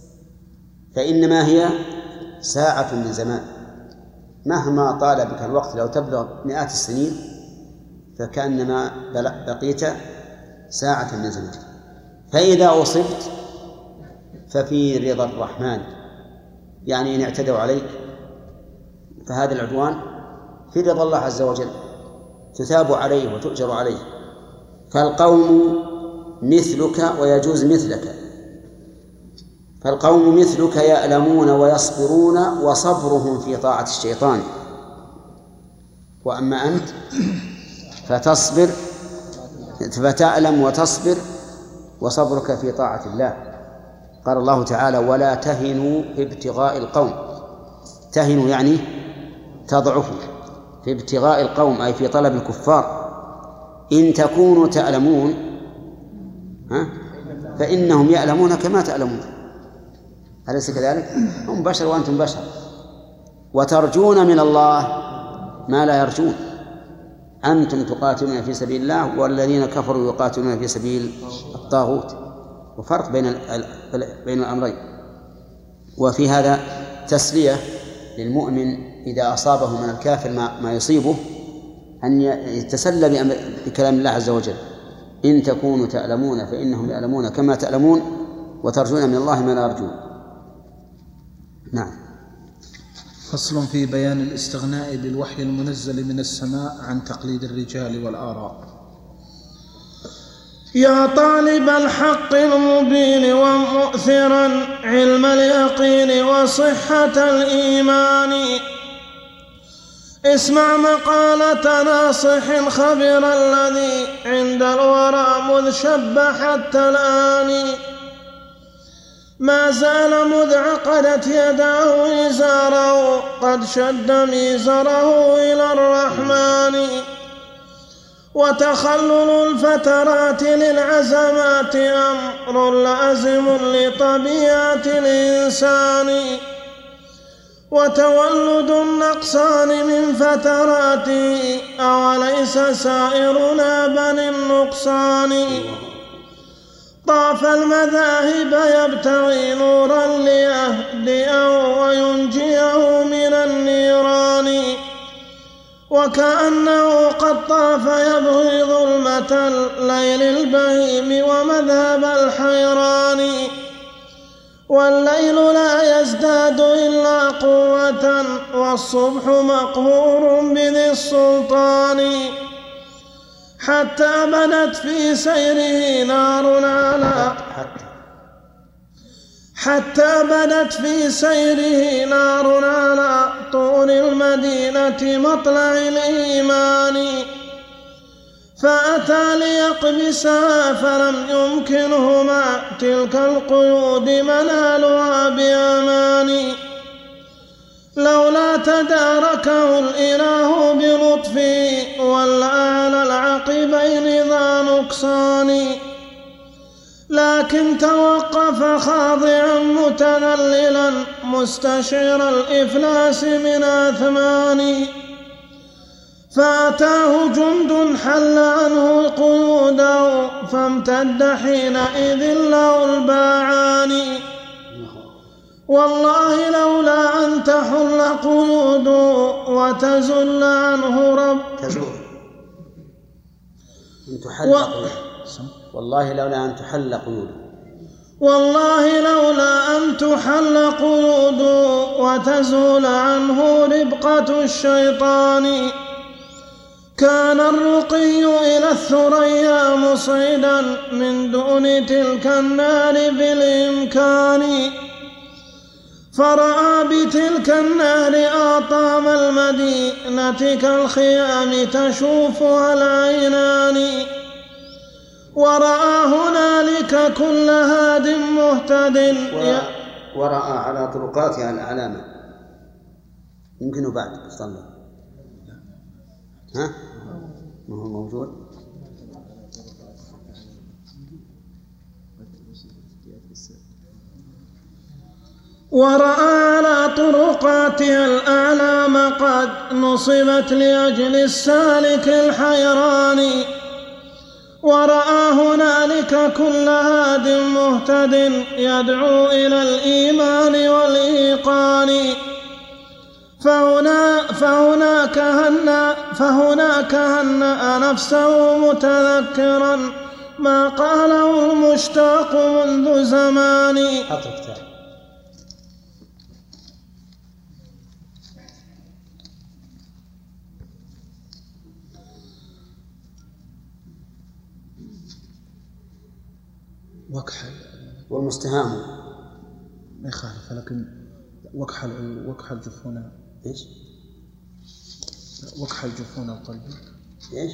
فإنما هي ساعة من زمان. مهما طال بك الوقت، لو تبلغ مئات السنين، فكأنما بقيت ساعة من زمان. فإذا أصبت ففي رضا الرحمن، يعني إن اعتدوا عليك فهذا العدوان في رضا الله عز وجل، تثاب عليه وتؤجر عليه. فالقوم مثلك ويجوز مثلك، فالقوم مثلك يألمون ويصبرون وصبرهم في طاعة الشيطان، وأما أنت فتصبر، فتألم وتصبر وصبرك في طاعة الله. قال الله تعالى: ولا تهنوا في ابتغاء القوم. تهنوا يعني تضعفوا في ابتغاء القوم، أي في طلب الكفار. إن تكونوا تألمون فإنهم يألمون كما تألمون، أليس كذلك؟ هم بشر وأنتم بشر. وترجون من الله ما لا يرجون. أنتم تقاتلون في سبيل الله والذين كفروا يقاتلون في سبيل الطاغوت، وفرق بين الأمرين. وفي هذا تسلية للمؤمن إذا أصابه من الكافر ما يصيبه، أن يتسلى بكلام الله عز وجل: إن تكونوا تألمون فإنهم يألمون كما تألمون وترجون من الله ما لا يرجون. نعم. فصل في بيان الاستغناء بالوحي المنزل من السماء عن تقليد الرجال والآراء. يا طالب الحق المبين ومؤثرا علم اليقين وصحة الإيمان، اسمع مقالة ناصح خبر الذي عند الورى مذ شب حتى الآن، ما زال مذ عقدت يداه إزاره قد شد ميزره إلى الرحمن، وتخلل الفترات للعزمات أمر لازم لطبيعة الإنسان، وتولد النقصان من فتراته أوليس سائرنا بني النقصان، طاف المذاهب يبتغي نورا ليهدئه وينجيه من النيران، وكأنه قد طاف يبغي ظلمة الليل البهيم ومذهب الحيران، والليل لا يزداد إلا قوة والصبح مقهور بذي السلطان، حتى بدت في سيره نار على طول المدينة مطلع الإيمان، فأتى ليقبسها فلم يمكنهما تلك القيود منالها بأمان، لولا تداركه الإله بلطفه ولا على العقبين ذا نقصان، لكن توقف خاضعا متذللا مستشعر الإفلاس من أثمان، فأتاه جند حل عنه قيوده فامتد حينئذ له الباعان، والله لولا أن تحل قيوده وتزل عنه والله لولا أن تحل قيوده وتزول عنه ربقة الشيطان، كان الرقي إلى الثريا مصعدا من دون تلك النار بالإمكان، فرأى بتلك النار آطام المدينة كالخيام تشوفها العينان، ورأى هنالك كل هاد مهتد ورأى على طرقاتها الأعلام. يمكنه بعد صلى ما هو موجود. ورأى على طرقاتها الأعلام قد نصبت لأجل السالك الحيران، ورأى هنالك كل هاد مهتد يدعو إلى الإيمان والإيقان، فهناك هنأ نفسه ما قاله المشتاق منذ زمان. وكحل والمستهام ما يخالف، لكن وكحل جفون ايش؟ وكحل جفون القلب ايش؟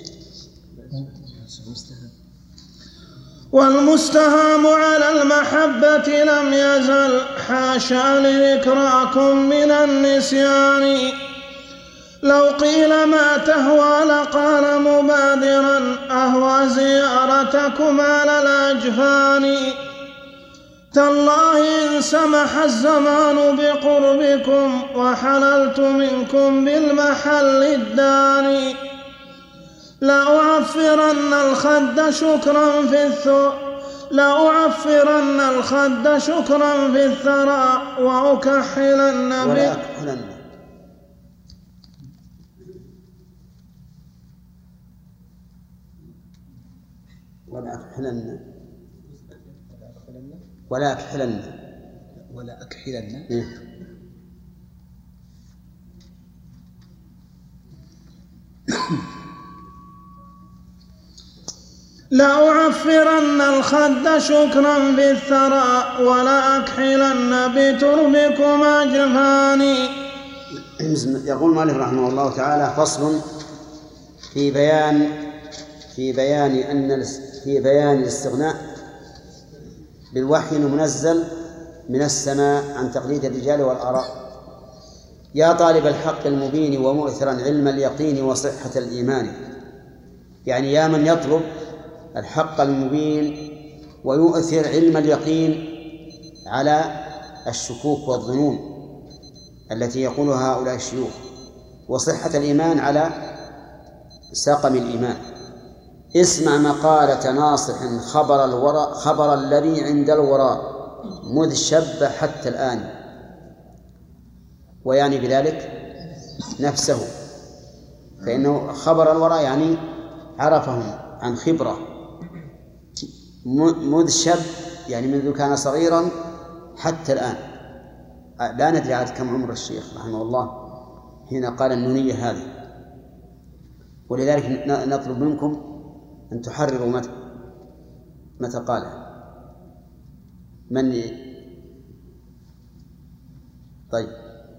والمستهام على المحبة لم يزل حاشا لذكراكم من النسيان. لو قيل ما تهوى لقال مبادرا أهوى زيارتكم على الأجفان. تالله إن سمح الزمان بقربكم وحللت منكم بالمحل الداني لأعفرن الخد شكرا في الثرى وأكحلن ولا أكحلن لأعفرن الخد شكرا في الثرى ولا أكحلن بتربكم أجفاني. يقول مالك رحمه الله تعالى: فصل في بيان الاستغناء بالوحي المنزل من السماء عن تقليد الرجال والآراء. يا طالب الحق المبين ومؤثرا علم اليقين وصحة الإيمان. يعني يا من يطلب الحق المبين ويؤثر علم اليقين على الشكوك والظنون التي يقولها هؤلاء الشيوخ، وصحة الإيمان على سقم الإيمان. اسمع مقالة ناصح خبر الذي عند الوراء مذ شب حتى الآن. ويعني بذلك نفسه، فإنه خبر الوراء يعني عرفهم عن خبرة. مذ شب يعني منذ كان صغيرا حتى الآن. لا ندري عاد كم عمر الشيخ رحمه الله حين قال النونية هذه. ولذلك نطلب منكم أن تحرروا متى قالها. من طيب.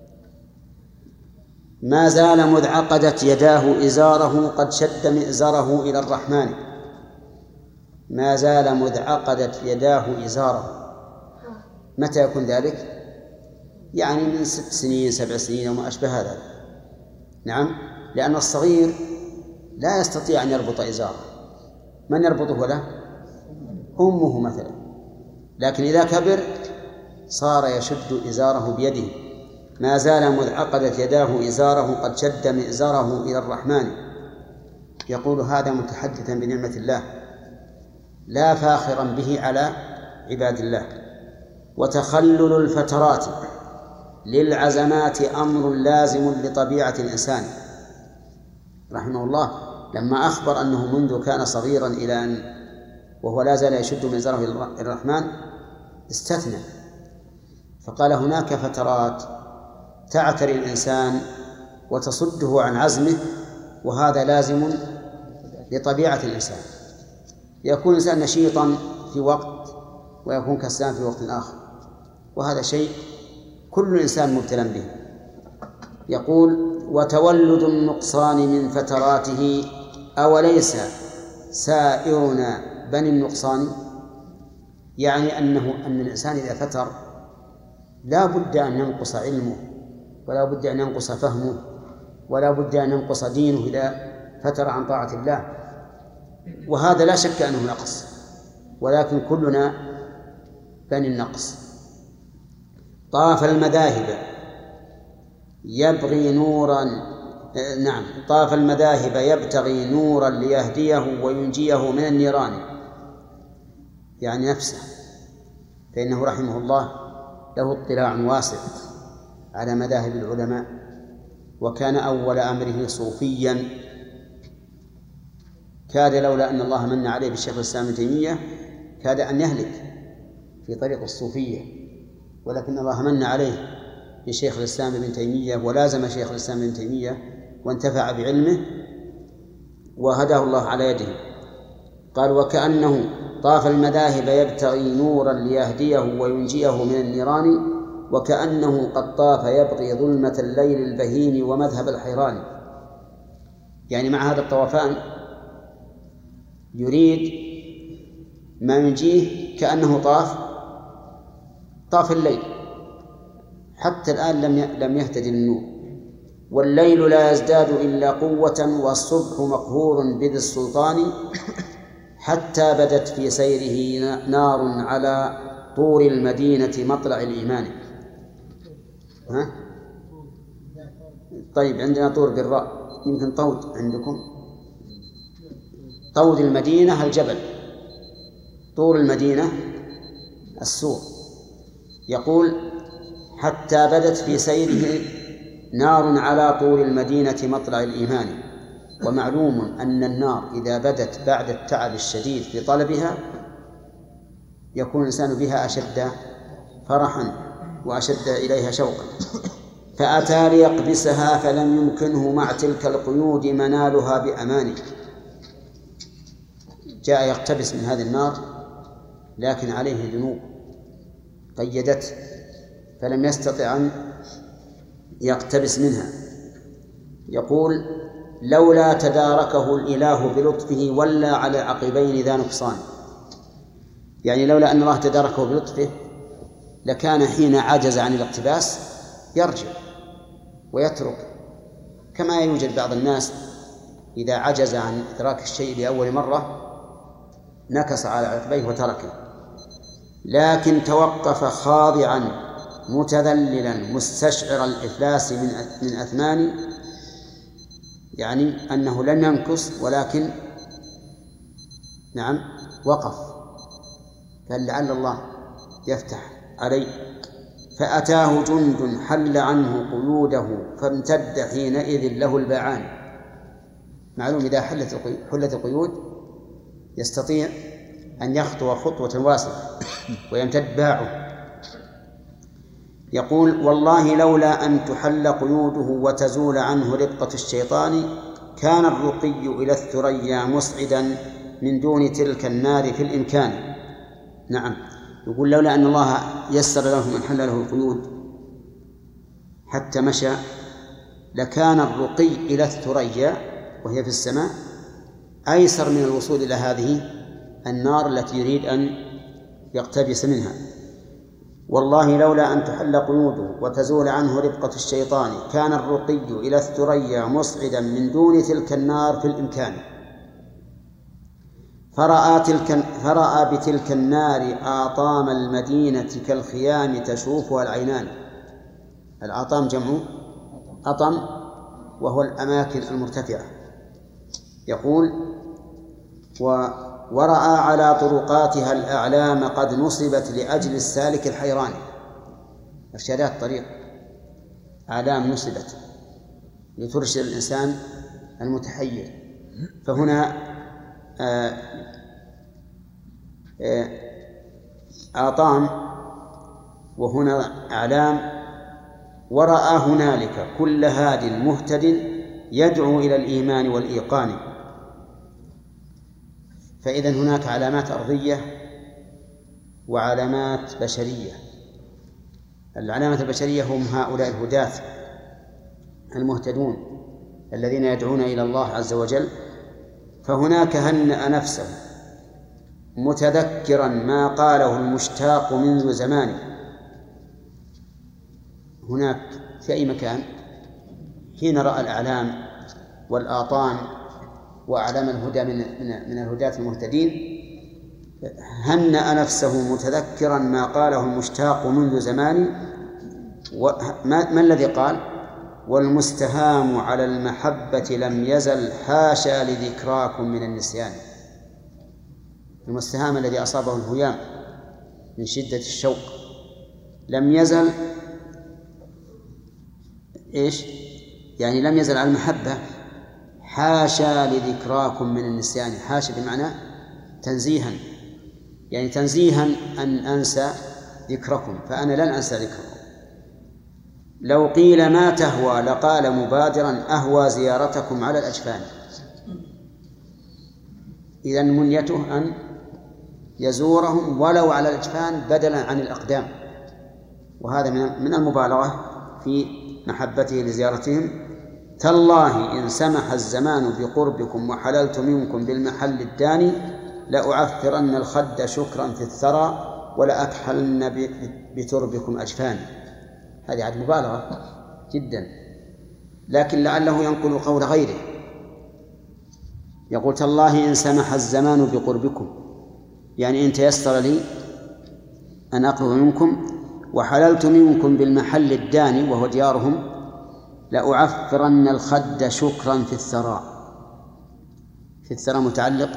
ما زال مذ عقدت يداه إزاره قد شد مئزره إلى الرحمن. ما زال مذ عقدت يداه إزاره. متى يكون ذلك؟ يعني من 6 سنين 7 سنين وما أشبه هذا. نعم، لأن الصغير لا يستطيع أن يربط إزاره. من يربطه له؟ أمه مثلا. لكن إذا كبر صار يشد إزاره بيده. ما زال مذ عقدت يداه إزاره قد شد مئزره إلى الرحمن. يقول هذا متحدثا بنعمة الله لا فاخرا به على عباد الله. وتخلل الفترات للعزمات أمر لازم لطبيعة الإنسان. رحمه الله لما أخبر أنه منذ كان صغيرا إلى أن وهو لا زال يشد مئزره إلى الرحمن استثنى، فقال هناك فترات تعتري الإنسان وتصده عن عزمه، وهذا لازم لطبيعة الإنسان. يكون الإنسان نشيطا في وقت ويكون كسلان في وقت آخر، وهذا شيء كل إنسان مبتلى به. يقول وتولد النقصان من فتراته أوليس سائرنا بني النقصان. يعني أن الإنسان إذا فتر لا بد أن ينقص علمه، ولا بد أن ينقص فهمه، ولا بد أن ينقص دينه إذا فتر عن طاعة الله، وهذا لا شك أنه نقص، ولكن كلنا بني النقص. طاف المذاهب يبغي نورا، نعم، طاف المذاهب يبتغي نورا ليهديه وينجيه من النيران، يعني نفسه، فإنه رحمه الله له اطلاع واسع على مذاهب العلماء، وكان أول أمره صوفيا كاد لولا أن الله من عليه بالشيخ الإسلام ابن تيمية كاد أن يهلك في طريق الصوفية، ولكن الله من عليه بشيخ الإسلام ابن تيمية ولازم شيخ الإسلام ابن تيمية وانتفع بعلمه وهداه الله على يده. قال وكأنه طاف المذاهب يبتغي نورا ليهديه وينجيه من النيران، وكأنه قد طاف يبغي ظلمة الليل البهيم ومذهب الحيران. يعني مع هذا الطوفان يريد ما ينجيه، كأنه طاف الليل، حتى الآن لم يهتدي النور. والليل لا يزداد إلا قوة والصبح مقهور بذي السلطان، حتى بدت في سيره نار على طور المدينة مطلع الإيمان. ها؟ طيب عندنا طور بالراء، يمكن طود عندكم. طود المدينة الجبل، طور المدينة السور. يقول حتى بدت في سيره نار على طور المدينة مطلع الإيمان. ومعلوم أن النار إذا بدت بعد التعب الشديد في طلبها يكون الإنسان بها أشد فرحا وأشد إليها شوقا. فأتى ليقبسها فلم يمكنه مع تلك القيود منالها بأمان. جاء يقتبس من هذه النار لكن عليه ذنوب قيدته فلم يستطع أن يقتبس منها. يقول لولا تداركه الإله بلطفه ولا على عقبين ذا نقصان. يعني لولا أن الله تداركه بلطفه لكان حين عجز عن الاقتباس يرجع ويترك، كما يوجد بعض الناس إذا عجز عن إدراك الشيء لأول مرة نكص على عقبيه وتركه، لكن توقف خاضعا متذللا مستشعر الإفلاس من أثمان. يعني أنه لم ينكص ولكن نعم وقف، قال لعل الله يفتح عليه. فأتاه جند حل عنه قيوده فامتد حينئذ له الباعان. معلوم إذا حلت القيود يستطيع أن يخطو خطوة واسعة ويمتد باعه. يقول والله لولا أن تحل قيوده وتزول عنه ربقة الشيطان كان الرقي إلى الثريا مسعدا من دون تلك النار في الإمكان. نعم، يقول لولا أن الله يسر له من حل له القيود حتى مشى لكان الرقي إلى الثريا وهي في السماء أيسر من الوصول إلى هذه النار التي يريد أن يقتبس منها. والله لولا أن تحل قيوده وتزول عنه ربقة الشيطان كان الرقي إلى الثريا مسعدا من دون تلك النار في الإمكان. فرأى بتلك النار آطام المدينة كالخيام تشوفها العينان. الآطام جمع أطم وهو الأماكن المرتفعة. يقول ورأى على طرقاتها الأعلام قد نصبت لأجل السالك الحيران. إرشادات الطريق أعلام نصبت لترشد الإنسان المتحير. فهنا آطام وهنا أعلام. ورأى هنالك كل هاد مهتد يدعو إلى الإيمان والإيقان. فإذن هناك علامات أرضية وعلامات بشرية. العلامات البشرية هم هؤلاء الهداة المهتدون الذين يدعون إلى الله عز وجل. فهناك هنأ نفسه متذكرا ما قاله المشتاق منذ زمان. هناك في أي مكان حين رأى الأعلام والآطام وأعلام الهدى من الهداة المهتدين هنأ نفسه متذكرا ما قاله المشتاق منذ زمان. ما الذي قال؟ والمستهام على المحبة لم يزل حاشا لذكراكم من النسيان. المستهام الذي أصابه الهيام من شدة الشوق لم يزل إيش؟ يعني لم يزل على المحبة حاشا لذكراكم من النسيان. حاشا بمعنى تنزيها، يعني تنزيها أن أنسى ذكركم، فأنا لن أنسى ذكركم. لو قيل ما تهوى لقال مبادرا أهوى زيارتكم على الأجفان. إذن منيته أن يزورهم ولو على الأجفان بدلا عن الأقدام، وهذا من المبالغة في محبته لزيارتهم. تالله إن سمح الزمان بقربكم وحللت منكم بالمحل الداني لأعثرن الخد شكرا في الثرى ولأكحلن بتربكم أجفان. هذه عاد مبالغة جدا، لكن لعله ينقل قول غيره. يقول تالله إن سمح الزمان بقربكم، يعني إن تيسر لي أن أقرب منكم وحللت منكم بالمحل الداني وهو ديارهم لأعفرن الخد شكرا في الثراء. في الثراء متعلق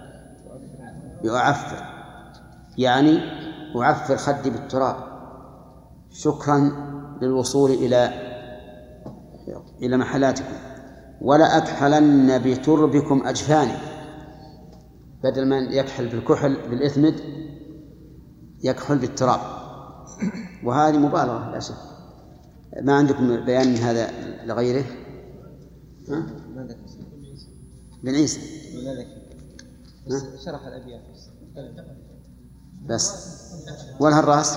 بأعفر، يعني أعفر خدي بالتراب شكرا للوصول إلى محلاتكم. ولا أكحلن بتربكم أجفاني، بدل ما يكحل بالكحل بالإثمد يكحل بالتراب، وهذه مبالغة لا شك. ما عندكم بيان من هذا لغيره؟ بن عيسى شرح الأبيات بس. والهراس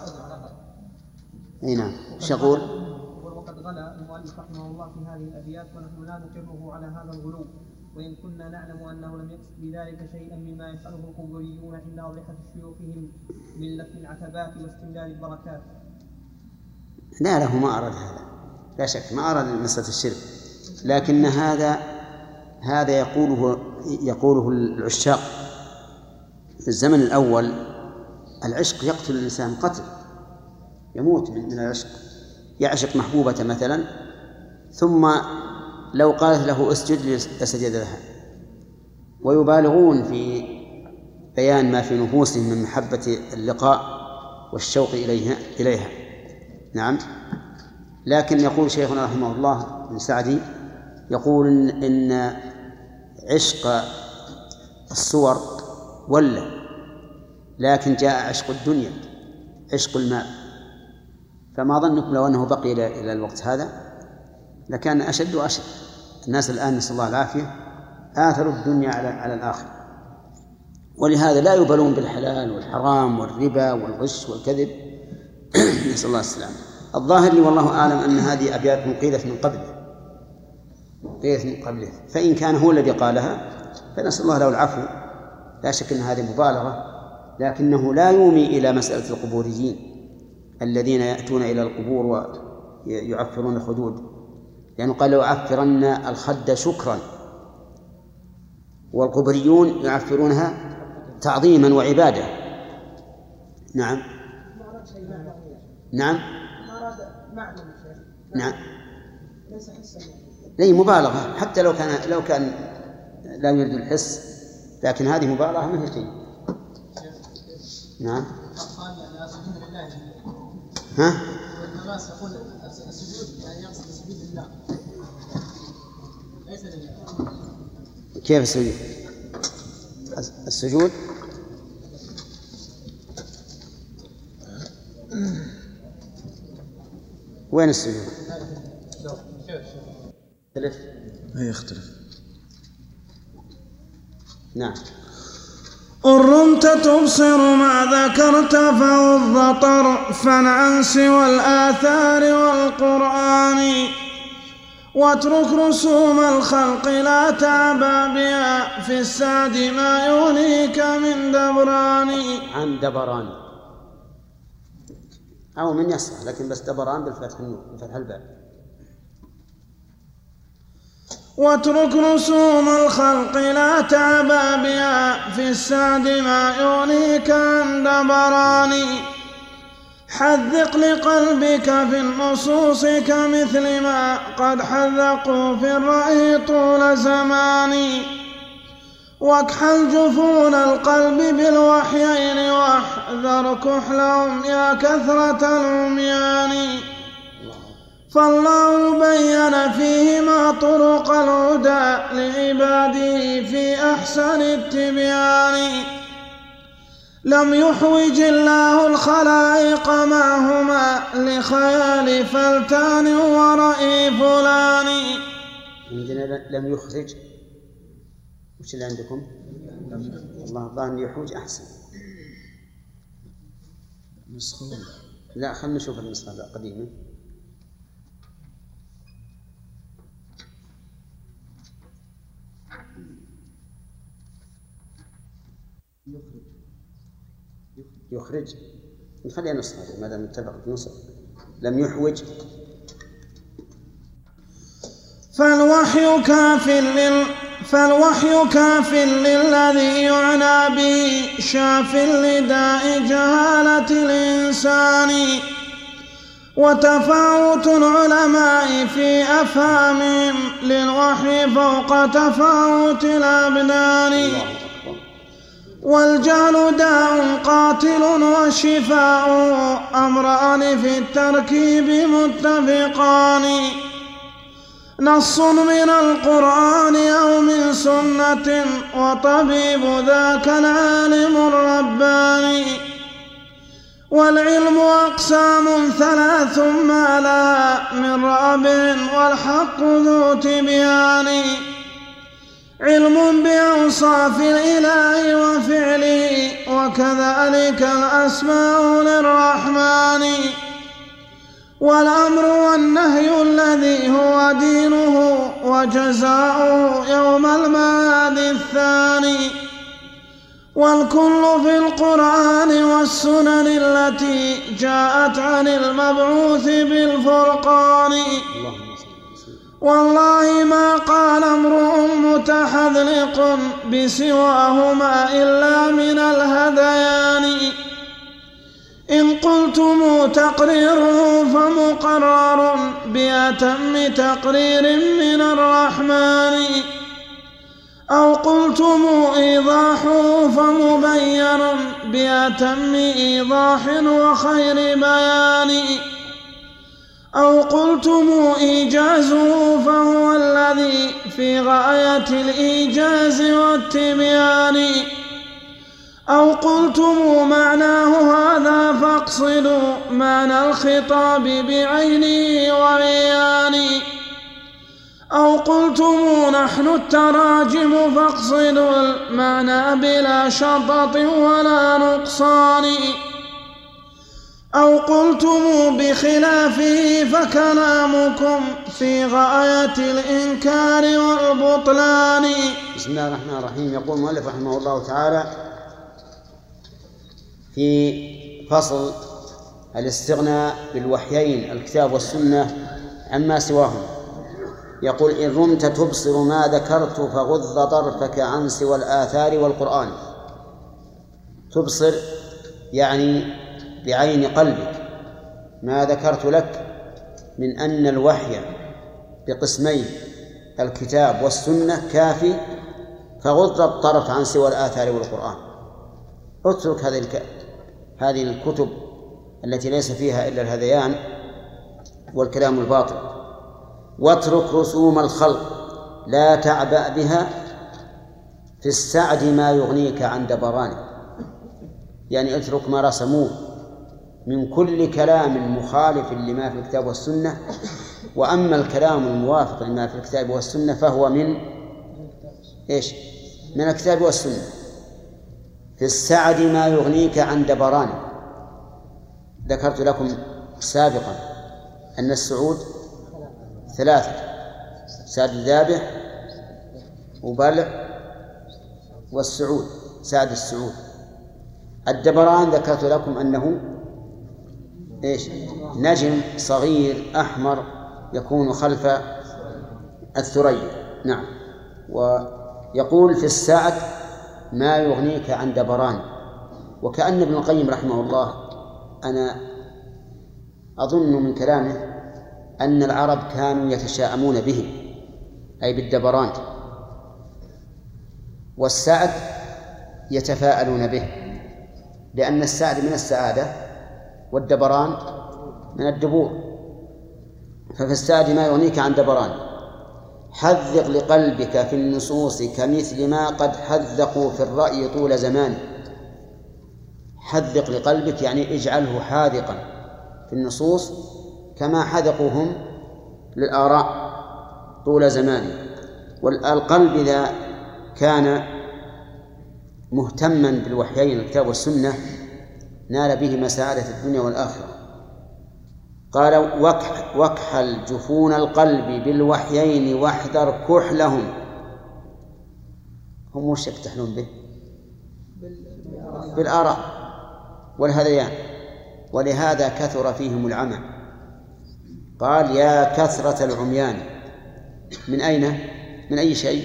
أي نعم شغول. وقد غلا المؤلف رحمه الله في هذه الأبيات ونحن لا نقره على هذا الغلو، وإن كنا نعلم أنه لم يقصد بذلك شيئا مما يفعله القبوريون عند أضرحة شيوخهم من لف العتبات واستمداد البركات. لا له ما أراد هذا، لا شك ما أراد مسألة الشرك، لكن هذا يقوله العشاق في الزمن الأول. العشق يقتل الإنسان قتل، يموت من العشق. يعشق محبوبة مثلا ثم لو قالت له اسجد لسجد لها، ويبالغون في بيان ما في نفوسهم من محبة اللقاء والشوق إليها. نعم. لكن يقول شيخنا رحمه الله بن سعدي يقول إن عشق الصور ولا، لكن جاء عشق الدنيا، عشق المال. فما ظنكم لو أنه بقي إلى الوقت هذا لكان أشد وأشد. الناس الآن نسأل الله العافية آثروا الدنيا على الآخرة، ولهذا لا يبالون بالحلال والحرام والربا والغش والكذب. نسأل الله السلامة. الظاهر لي والله أعلم أن هذه أبيات قيلت من قبله، فإن كان هو الذي قالها فنسأل الله له العفو. لا شك أن هذه مبالغة، لكنه لا يومي إلى مسألة القبوريين الذين يأتون إلى القبور ويعفرون الخدود، لأنه قال يعفرن الخد شكرا، والقبوريون يعفرونها تعظيما وعبادة. نعم نعم نعم. لي مبالغة حتى لو كان لا يريد الحس، لكن هذه مبالغة ما هي شيء. نعم. ها؟ الناس يقول السجود يعني يقصد السجود لله ليس لله. كيف السجود؟ السجود وين السجود؟ يختلف. نعم. إن رمت تبصر ما ذكرت فوض طرفا عن سوى الآثار والقرآن، واترك رسوم الخلق لا تعبى بها في السعد ما يغنيك من دبران. عن دبران أو من يسر، لكن بس دبران بالفتح الباء. واترك رسوم الخلق لا تعبى بها في السعد ما يغنيك عن دبران. حذق لقلبك في النصوص كمثل ما قد حذقوا في الرأي طول زمان. واكحل جفون القلب بالوحيين واحذر كحلهم يا كثرة العميان. فالله بين فيهما طرق الهدى لعباده في أحسن التبيان. لم يحوج الله الخلائق معهما لخيال فلتان ورأي فلان. عندنا لم يخرج. وش اللي عندكم؟ الله الظاهر يحوج أحسن. نسخة لا خلنا نشوف النسخة القديمة. يخرج نخليها نسخة ما دام اتفقت نسخ. لم يحوج. فالوحي كاف للذي يعنى به شاف لداء جهالة الإنسان. وتفاوت العلماء في أفهامهم للوحي فوق تفاوت الأبدان. والجهل داء قاتل والشفاء أمران في التركيب متفقان. نص من القرآن أو من سنة وطبيب ذاك العالم الرباني. والعلم أقسام ثلاث ما لها من رابع والحق ذو تبيان. علم بأوصاف الإله وفعله وكذلك الأسماء للرحمن. والأمر والنهي الذي هو دينه وجزاؤه يوم المعاد الثاني. والكل في القرآن والسنن التي جاءت عن المبعوث بالفرقان. والله ما قال امرؤ متحذلق بسواهما إلا من الهذيان. إن قلتم تقريره فمقرر بأتم تقرير من الرحمن. أو قلتم إيضاحه فمبين بأتم إيضاح وخير بيان. أو قلتم إيجازه فهو الذي في غاية الإيجاز والتبيان. أو قلتم معناه هذا فاقصدوا معنى الخطاب بعينه وعيانه. أو قلتم نحن التراجم فاقصدوا المعنى بلا شطط ولا نقصان. أو قلتم بخلافه فكلامكم في غاية الإنكار والبطلان. بسم الله الرحمن الرحيم. يقول المؤلف رحمه الله تعالى في فصل الاستغناء بالوحيين الكتاب والسنة عما سواهم. يقول إن رمت تبصر ما ذكرت فغض طرفك عن سوى الآثار والقرآن. تبصر يعني بعين قلبك ما ذكرت لك من أن الوحي بقسمين الكتاب والسنة كافي، فغض الطرف عن سوى الآثار والقرآن. اترك هذه الكتب التي ليس فيها إلا الهذيان والكلام الباطل، واترك رسوم الخلق لا تعبأ بها في السعد ما يغنيك عن دبرانه. يعني اترك ما رسموه من كل كلام مخالف لما في الكتاب والسنة، وأما الكلام الموافق لما في الكتاب والسنة فهو من من الكتاب والسنة. في السعد ما يغنيك عن دبرانه. ذكرت لكم سابقا أن السعود ثلاثة: سعد الذابح وبلع والسعود سعد السعود. الدبران ذكرت لكم أنه نجم صغير أحمر يكون خلف الثريا. نعم. ويقول في السعد ما يغنيك عن دبران. وكأن ابن القيم رحمه الله، أنا أظن من كلامه أن العرب كانوا يتشاءمون به، أي بالدبران، والسعد يتفاءلون به، لأن السعد من السعادة والدبران من الدبور. ففي السعد ما يغنيك عن دبران. حذق لقلبك في النصوص كمثل ما قد حذقوا في الرأي طول زمان. حذق لقلبك يعني اجعله حاذقا في النصوص كما حذقوا هم للآراء طول زمان. والقلب إذا كان مهتما بالوحيين الكتاب والسنة نال به مساعدة الدنيا والآخرة. قال واكحل جفون القلب بالوحيين واحذر كحلهم. هم وش يكتحلون به؟ بالآراء والهذيان، ولهذا كثر فيهم العمى. قال يا كثرة العميان. من أين؟ من أي شيء؟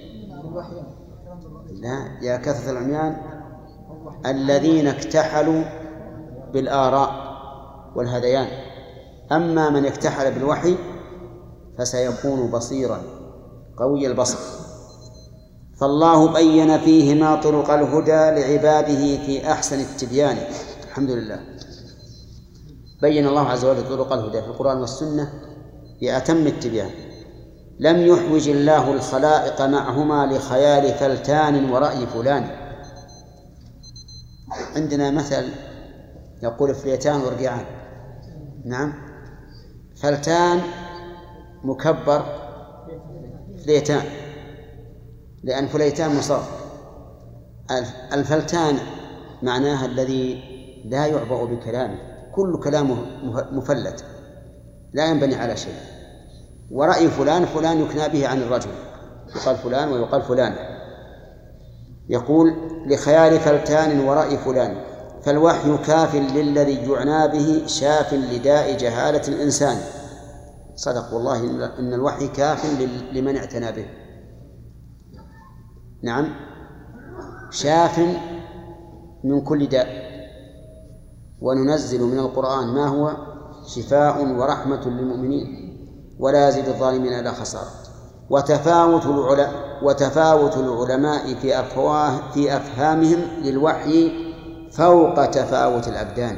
لا، يا كثرة العميان الذين اكتحلوا بالآراء والهذيان. أما من اكتحل بالوحي فسيكون بصيرا قوي البصر. فالله بين فيهما طرق الهدى لعباده في أحسن التبيان. الحمد لله، بين الله عز وجل طرق الهدى في القرآن والسنة في أتم التبيان. لم يحوج الله الخلائق معهما لخيال فلتان ورأي فلان. عندنا مثل يقول فليتان ورقعان. نعم، فلتان مكبر فليتان، لأن فليتان مصاب. الفلتان معناها الذي لا يعبأ بكلامه، كل كلامه مفلت لا ينبني على شيء. ورأي فلان، فلان يكنى به عن الرجل، يقال فلان ويقال فلان. يقول لخيال فلتان ورأي فلان. فالوحي كاف للذي يعنى به شاف لداء جهالة الإنسان. صدق والله إن الوحي كاف لمن اعتنى به. نعم، شاف من كل داء. وننزل من القرآن ما هو شفاء ورحمة للمؤمنين ولا يزيد الظالمين إلا خسارة. وتفاوت العلماء في أفهامهم للوحي فوق تفاوت الأبدان.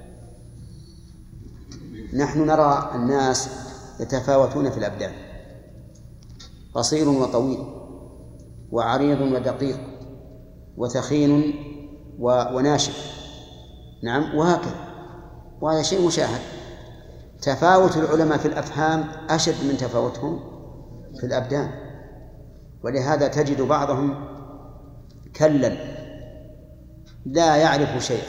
نحن نرى الناس يتفاوتون في الأبدان، قصير وطويل وعريض ودقيق وثخين وناشف. نعم، وهكذا، وهذا شيء مشاهد. تفاوت العلماء في الأفهام أشد من تفاوتهم في الأبدان. ولهذا تجد بعضهم كلا لا يعرف شيء،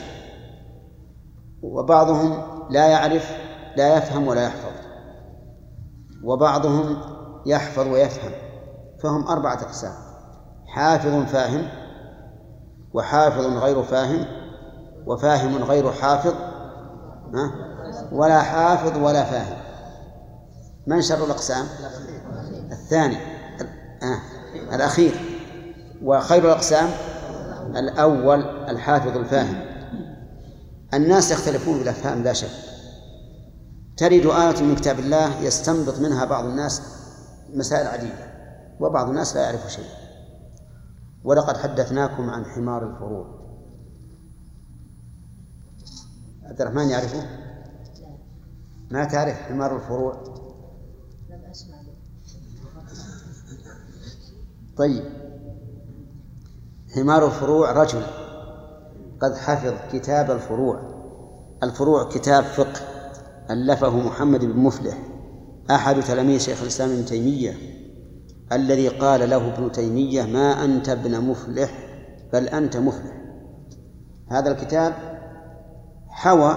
وبعضهم لا يفهم ولا يحفظ، وبعضهم يحفظ ويفهم. فهم 4 أقسام: حافظ فاهم، وحافظ غير فاهم، وفاهم غير حافظ، ولا حافظ ولا فاهم. من شر الأقسام؟ الثاني الأخير. وخير الأقسام الأول الحافظ الفاهم. الناس يختلفون في الأفهام لا شك. ترد آية من كتاب الله يستنبط منها بعض الناس مسائل عديدة، وبعض الناس لا يعرف شيء. ولقد حدثناكم عن حمار الفروع. عبد الرحمن يعرفه؟ ما تعرف حمار الفروع؟ لم أسمع به. طيب، حمار الفروع رجل قد حفظ كتاب الفروع. الفروع كتاب فقه ألفه محمد بن مفلح أحد تلاميذ شيخ الإسلام ابن تيمية، الذي قال له ابن تيمية: ما أنت ابن مفلح بل أنت مفلح. هذا الكتاب حوى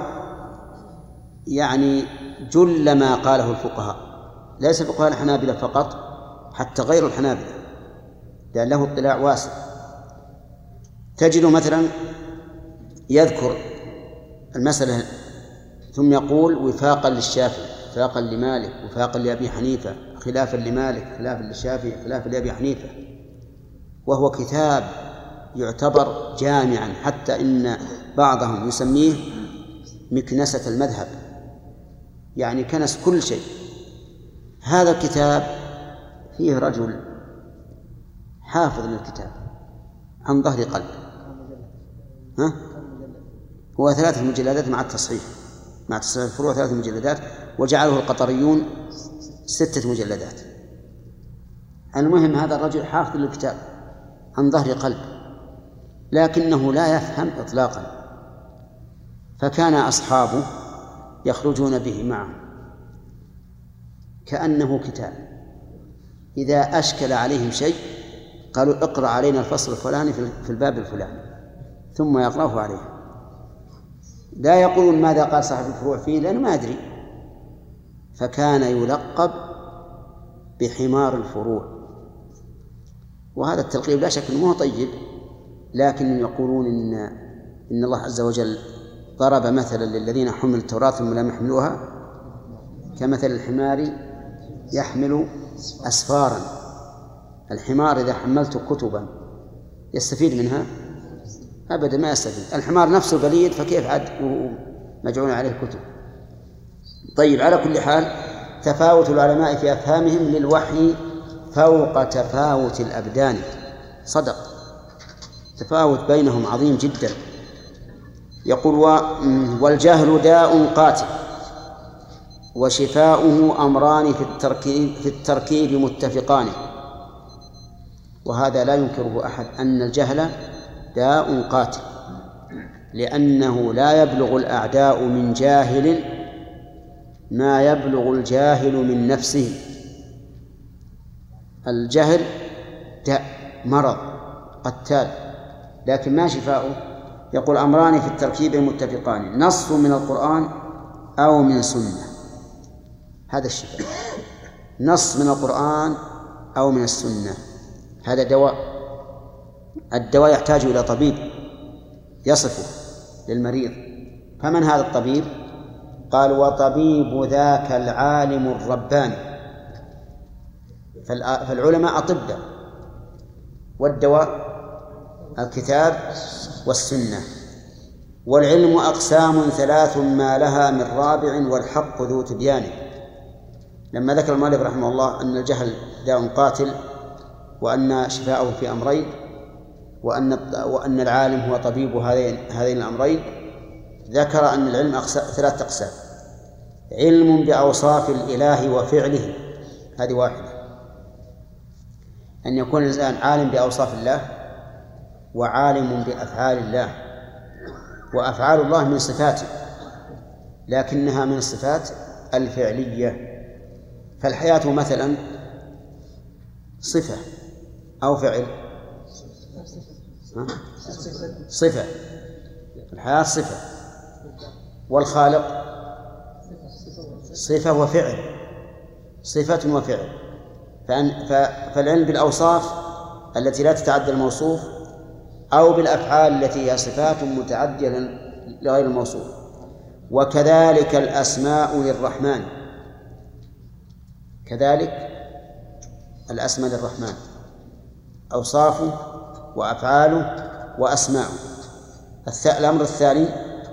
يعني جل ما قاله الفقهاء، ليس فقهاء الحنابلة فقط، حتى غير الحنابلة، لأن له اطلاع واسع. تجد مثلا يذكر المسألة ثم يقول: وفاقا للشافعي، وفاقا لمالك، وفاقا لأبي حنيفة، خلافا لمالك، خلافا للشافعي، خلافا لأبي حنيفة. وهو كتاب يعتبر جامعا، حتى إن بعضهم يسميه مكنسة المذهب، يعني كنس كل شيء. هذا الكتاب فيه رجل حافظ للكتاب عن ظهر قلب. هو 3 مجلدات مع التصحيح، مع تصحيح الفروع 3 مجلدات، وجعله القطريون 6 مجلدات. المهم هذا الرجل حافظ للكتاب عن ظهر قلب، لكنه لا يفهم إطلاقا، فكان أصحابه يخرجون به معه كأنه كتاب، إذا أشكل عليهم شيء قالوا اقرأ علينا الفصل الفلاني في الباب الفلاني، ثم يقرأه عليه. لا يقولون ماذا قال صاحب الفروع فيه لأنه ما أدري، فكان يلقب بحمار الفروع. وهذا التلقيب لا شك أنه طيب، لكن يقولون إن الله عز وجل ضرب مثلا للذين حملوا التوراة ثم لم يحملوها كمثل الحمار يحمل أسفارا. الحمار إذا حملت كتبا يستفيد منها؟ أبدا ما يستفيد. الحمار نفسه بليد، فكيف عاد مجعول عليه كتب؟ طيب، على كل حال تفاوت العلماء في أفهامهم للوحي فوق تفاوت الأبدان. صدق، تفاوت بينهم عظيم جدا. يقول والجهل داء قاتل وشفاؤه أمران في التركيب متفقان. وهذا لا ينكره أحد أن الجهل داء قاتل، لأنه لا يبلغ الأعداء من جاهل ما يبلغ الجاهل من نفسه. الجهل داء، مرض قتال، لكن ما شفاؤه؟ يقول أمران في التركيب متفقان، نص من القرآن أو من سنة، هذا الشفاء. نص من القرآن أو من السنة، هذا دواء. الدواء يحتاج إلى طبيب يصفه للمريض. فمن هذا الطبيب؟ قال وطبيب ذاك العالم الرباني. فالعلماء أطباء، والدواء الكتاب والسنة. والعلم أقسام 3 ما لها من رابع والحق ذو تبيان. لما ذكر المؤلف رحمه الله أن الجهل داء قاتل، وأن شفاءه في أمرين، وأن العالم هو طبيب هذين الأمرين، ذكر أن العلم 3 أقسام: علم بأوصاف الإله وفعله، هذه واحدة، أن يكون الإنسان عالم بأوصاف الله وعالم بأفعال الله. وأفعال الله من صفاته، لكنها من الصفات الفعلية. فالحياة مثلا صفة أو فعل؟ صفة. الحياة صفة، والخالق صفة وفعل، صفة وفعل. فالعلم بالأوصاف التي لا تتعدى الموصوف، أو بالأفعال التي هي صفات متعدية لغير الموصوف. وكذلك الأسماء للرحمن، كذلك الأسماء للرحمن، أوصافه وأفعاله وأسماءه. الأمر الثاني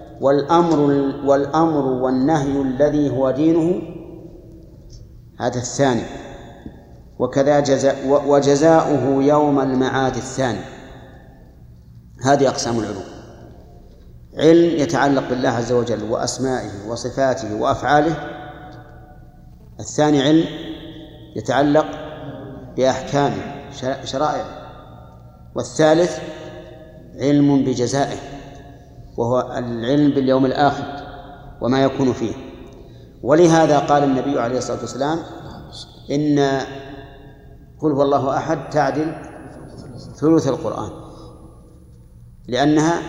والأمر والنهي الذي هو دينه، هذا الثاني. وكذا وجزاؤه يوم المعاد الثاني. هذه أقسام العلوم: علم يتعلق بالله عز وجل وأسمائه وصفاته وأفعاله. الثاني علم يتعلق بأحكامه شرائعه. والثالث علم بجزائه، وهو العلم باليوم الآخر وما يكون فيه. ولهذا قال النبي عليه الصلاة والسلام إن قل هو الله أحد تعدل ثلث القرآن، لأنها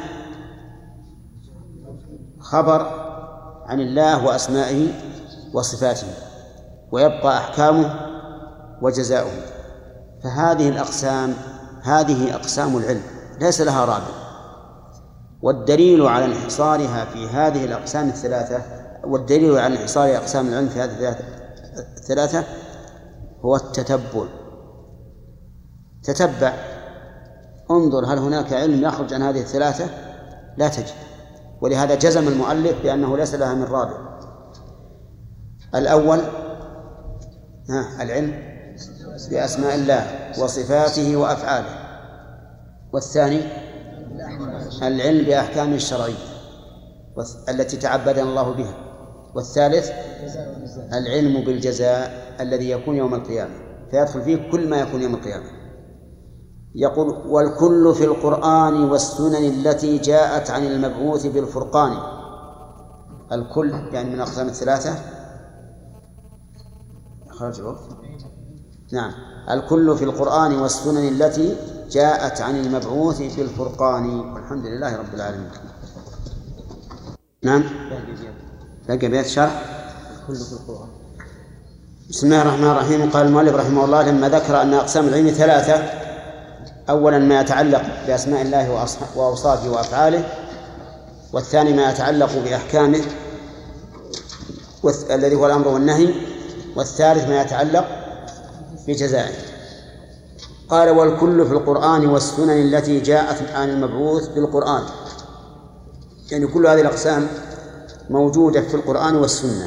خبر عن الله وأسمائه وصفاته، ويبقى أحكامه وجزاؤه. فهذه الأقسام هذه أقسام العلم ليس لها رابع. والدليل على انحصارها في هذه الأقسام الثلاثة، والدليل على انحصار أقسام العلم في هذه الثلاثة هو التتبع. تتبع، انظر هل هناك علم يخرج عن هذه الثلاثة؟ لا تجد. ولهذا جزم المؤلف بأنه ليس لها من رابع. الأول العلم بأسماء الله وصفاته وأفعاله، والثاني العلم بأحكامه الشرعية التي تعبدنا الله بها، والثالث العلم بالجزاء الذي يكون يوم القيامة، فيدخل فيه كل ما يكون يوم القيامة. يقول: والكل في القرآن والسنن التي جاءت عن المبعوث بالفرقان. الكل يعني من أقسام الثلاثة. خرج الوقت. نعم، الكل في القرآن والسنن التي جاءت عن المبعوث بالفرقان. والحمد لله رب العالمين. نعم، باقي بيت شرح. الكل في القرآن. بسم الله الرحمن الرحيم. قال المؤلف رحمه الله لما ذكر أن أقسام العلم ثلاثة: أولا ما يتعلق بأسماء الله وأوصافه وأفعاله، والثاني ما يتعلق بأحكامه الذي هو الأمر والنهي، والثالث ما يتعلق بجزائه. قال: والكل في القرآن والسنن التي جاءت عن المبعوث بالقرآن، يعني كل هذه الأقسام موجودة في القرآن والسنة.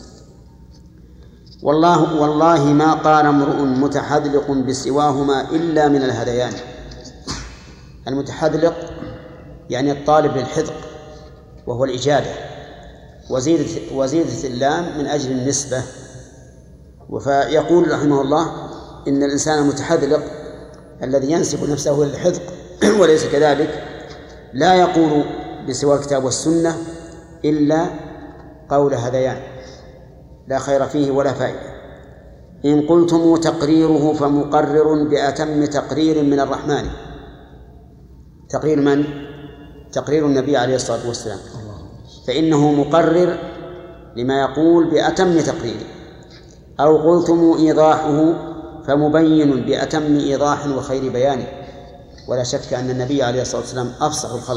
والله ما قال امرؤ متحذلق بسواهما إلا من الهذيان. المتحذلق يعني الطالب للحذق، وهو الإجادة، وزيدة اللام من أجل النسبة. فيقول رحمه الله إن الإنسان المتحذلق الذي ينسب نفسه للحذق وليس كذلك لا يقول بسوى الكتاب والسنة إلا قول هذيان لا خير فيه ولا فائدة. إن قلتم تقريره فمقرر بأتم تقرير من الرحمن. تقرير من؟ تقرير النبي عليه الصلاة والسلام، فإنه مقرر لما يقول بأتم تقرير. أو قلتم إيضاحه فمبين بأتم إيضاح وخير بيان. ولا شك أن النبي عليه الصلاة والسلام أفصح الخلق،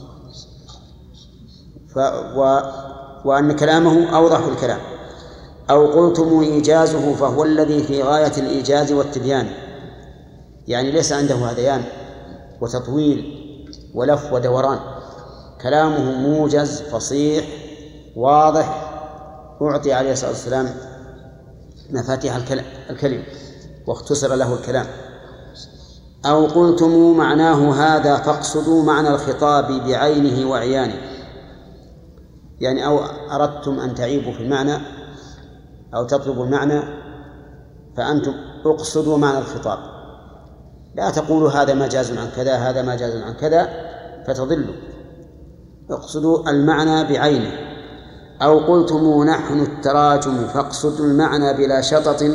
وأن كلامه أوضح الكلام. أو قلتم إيجازه فهو الذي في غاية الإيجاز والتبيان، يعني ليس عنده هذيان وتطويل ولف ودوران، كلامه موجز فصيح واضح، أعطي عليه الصلاة والسلام مفاتيح الكلم واختصر له الكلام. أو قلتم معناه هذا فاقصدوا معنى الخطاب بعينه وعيانه، يعني أو أردتم أن تعيبوا في المعنى أو تطلبوا المعنى فأنتم اقصدوا معنى الخطاب، لا تقولوا هذا مجاز عن كذا هذا مجاز عن كذا فتضلوا، اقصدوا المعنى بعينه. أو قلتم نحن التراجم فاقصدوا المعنى بلا شطط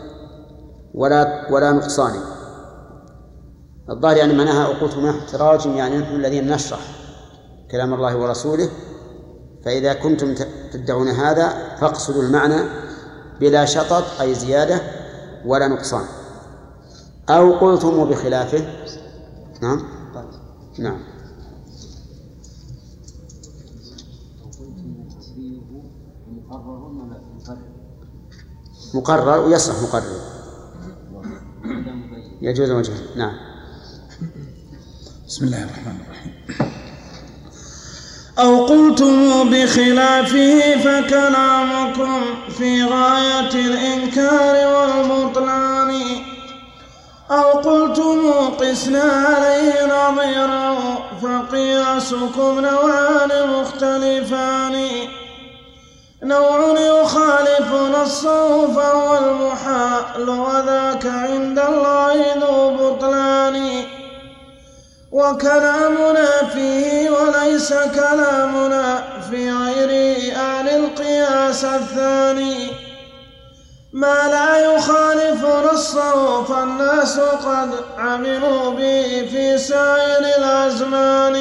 ولا نقصان. الظاهر يعني معناها أو قلتم نحن التراجم يعني نحن الذين نشرح كلام الله ورسوله، فإذا كنتم تدعون هذا فاقصدوا المعنى بلا شطط أي زيادة ولا نقصان. أو قلتم بخلافه. نعم مقرر ويصح مقرر يجوز وجهه. نعم. بسم الله الرحمن الرحيم. أو قلتم بخلافه فكلامكم في غاية الإنكار والبطلان. أو قلتم قسنا عليه نظيرا فقياسكم نوعان مختلفان. نوع يخالف نصه فهو المحال وذاك عند الله ذو بطلان. وكلامنا فيه وليس كلامنا في غير أهل القياس الثاني. ما لا يخالف نصه فالناس قد عملوا به في سائر الأزمان،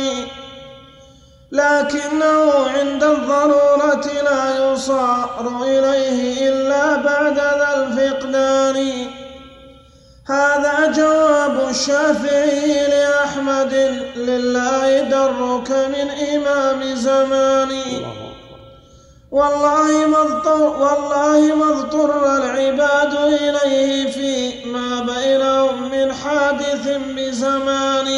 لكنه عند الضرورة لا يصار إليه إلا بعد ذا الفقدان. هذا جواب الشافعي لأحمد لله درك من إمام زماني. والله ما اضطر العباد إليه فيما بينهم من حادث بزمان.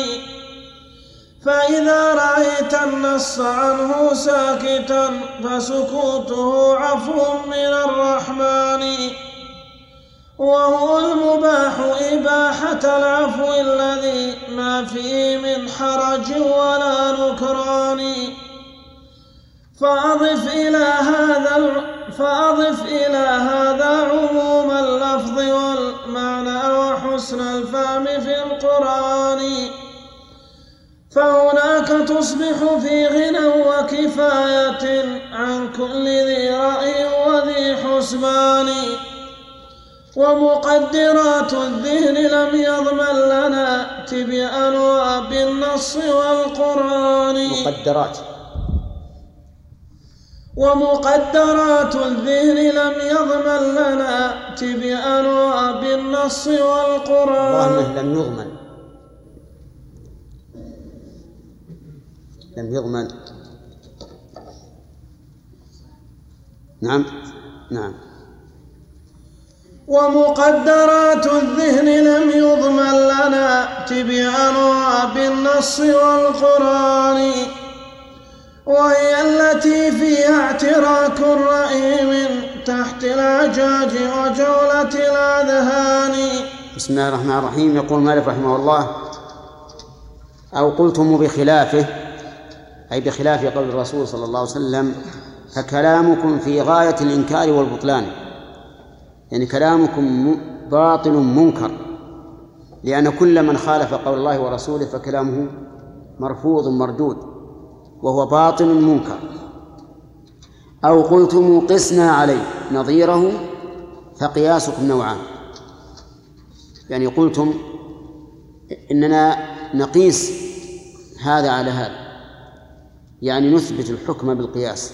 فإذا رأيت النص عنه ساكتا فسكوته عفو من الرحمن. وهو المباح إباحة العفو الذي ما فيه من حرج ولا نكران. فأضف إلى هذا عموم اللفظ والمعنى وحسن الفهم في القرآن، فهناك تصبح في غنى وكفاية عن كل ذي رأي وذي حسبان. ومقدرات الذهن لم يضمن لنا تبيانها بالنص والقرآن. ومقدرات الذهن لم يضمن لنا تبيانها بالنص والقرآن. والله لم يضمن. نعم. ومقدرات الذهن لم يضمن لنا تبيانها بالنص والقرآن، وهي التي فيها اعتراك الرأي من تحت الأعجاج وجولة الأذهان. بسم الله الرحمن الرحيم. يقول مالك رحمه الله: أو قلتم بخلافه، أي بخلاف قول الرسول صلى الله عليه وسلم، فكلامكم في غاية الإنكار والبطلان، يعني كلامكم باطل منكر، لأن كل من خالف قول الله ورسوله فكلامه مرفوض مردود وهو باطل منكر. أو قلتم قسنا عليه نظيره فقياسكم نوعان، يعني قلتم إننا نقيس هذا على هذا، يعني نثبت الحكم بالقياس،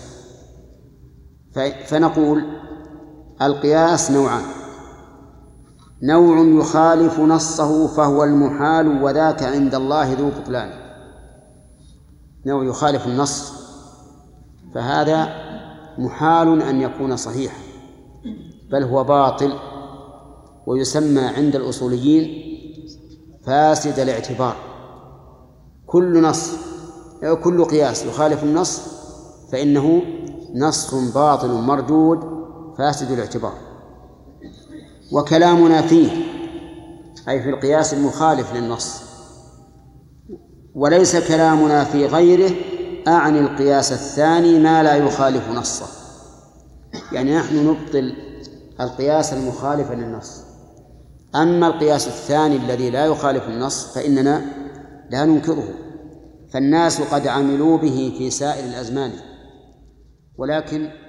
فنقول القياس نوعان: نوع يخالف نصه فهو المحال وذاك عند الله ذو بطلان. نوع يخالف النص فهذا محال أن يكون صحيحا، بل هو باطل، ويسمى عند الأصوليين فاسد الاعتبار. كل قياس يخالف النص فإنه نص باطل مردود فاسد الاعتبار. وكلامنا فيه أي في القياس المخالف للنص، وليس كلامنا في غيره أعني القياس الثاني ما لا يخالف نصه، يعني نحن نبطل القياس المخالف للنص. أما القياس الثاني الذي لا يخالف النص فإننا لا ننكره، فالناس قد عملوا به في سائر الأزمان، ولكن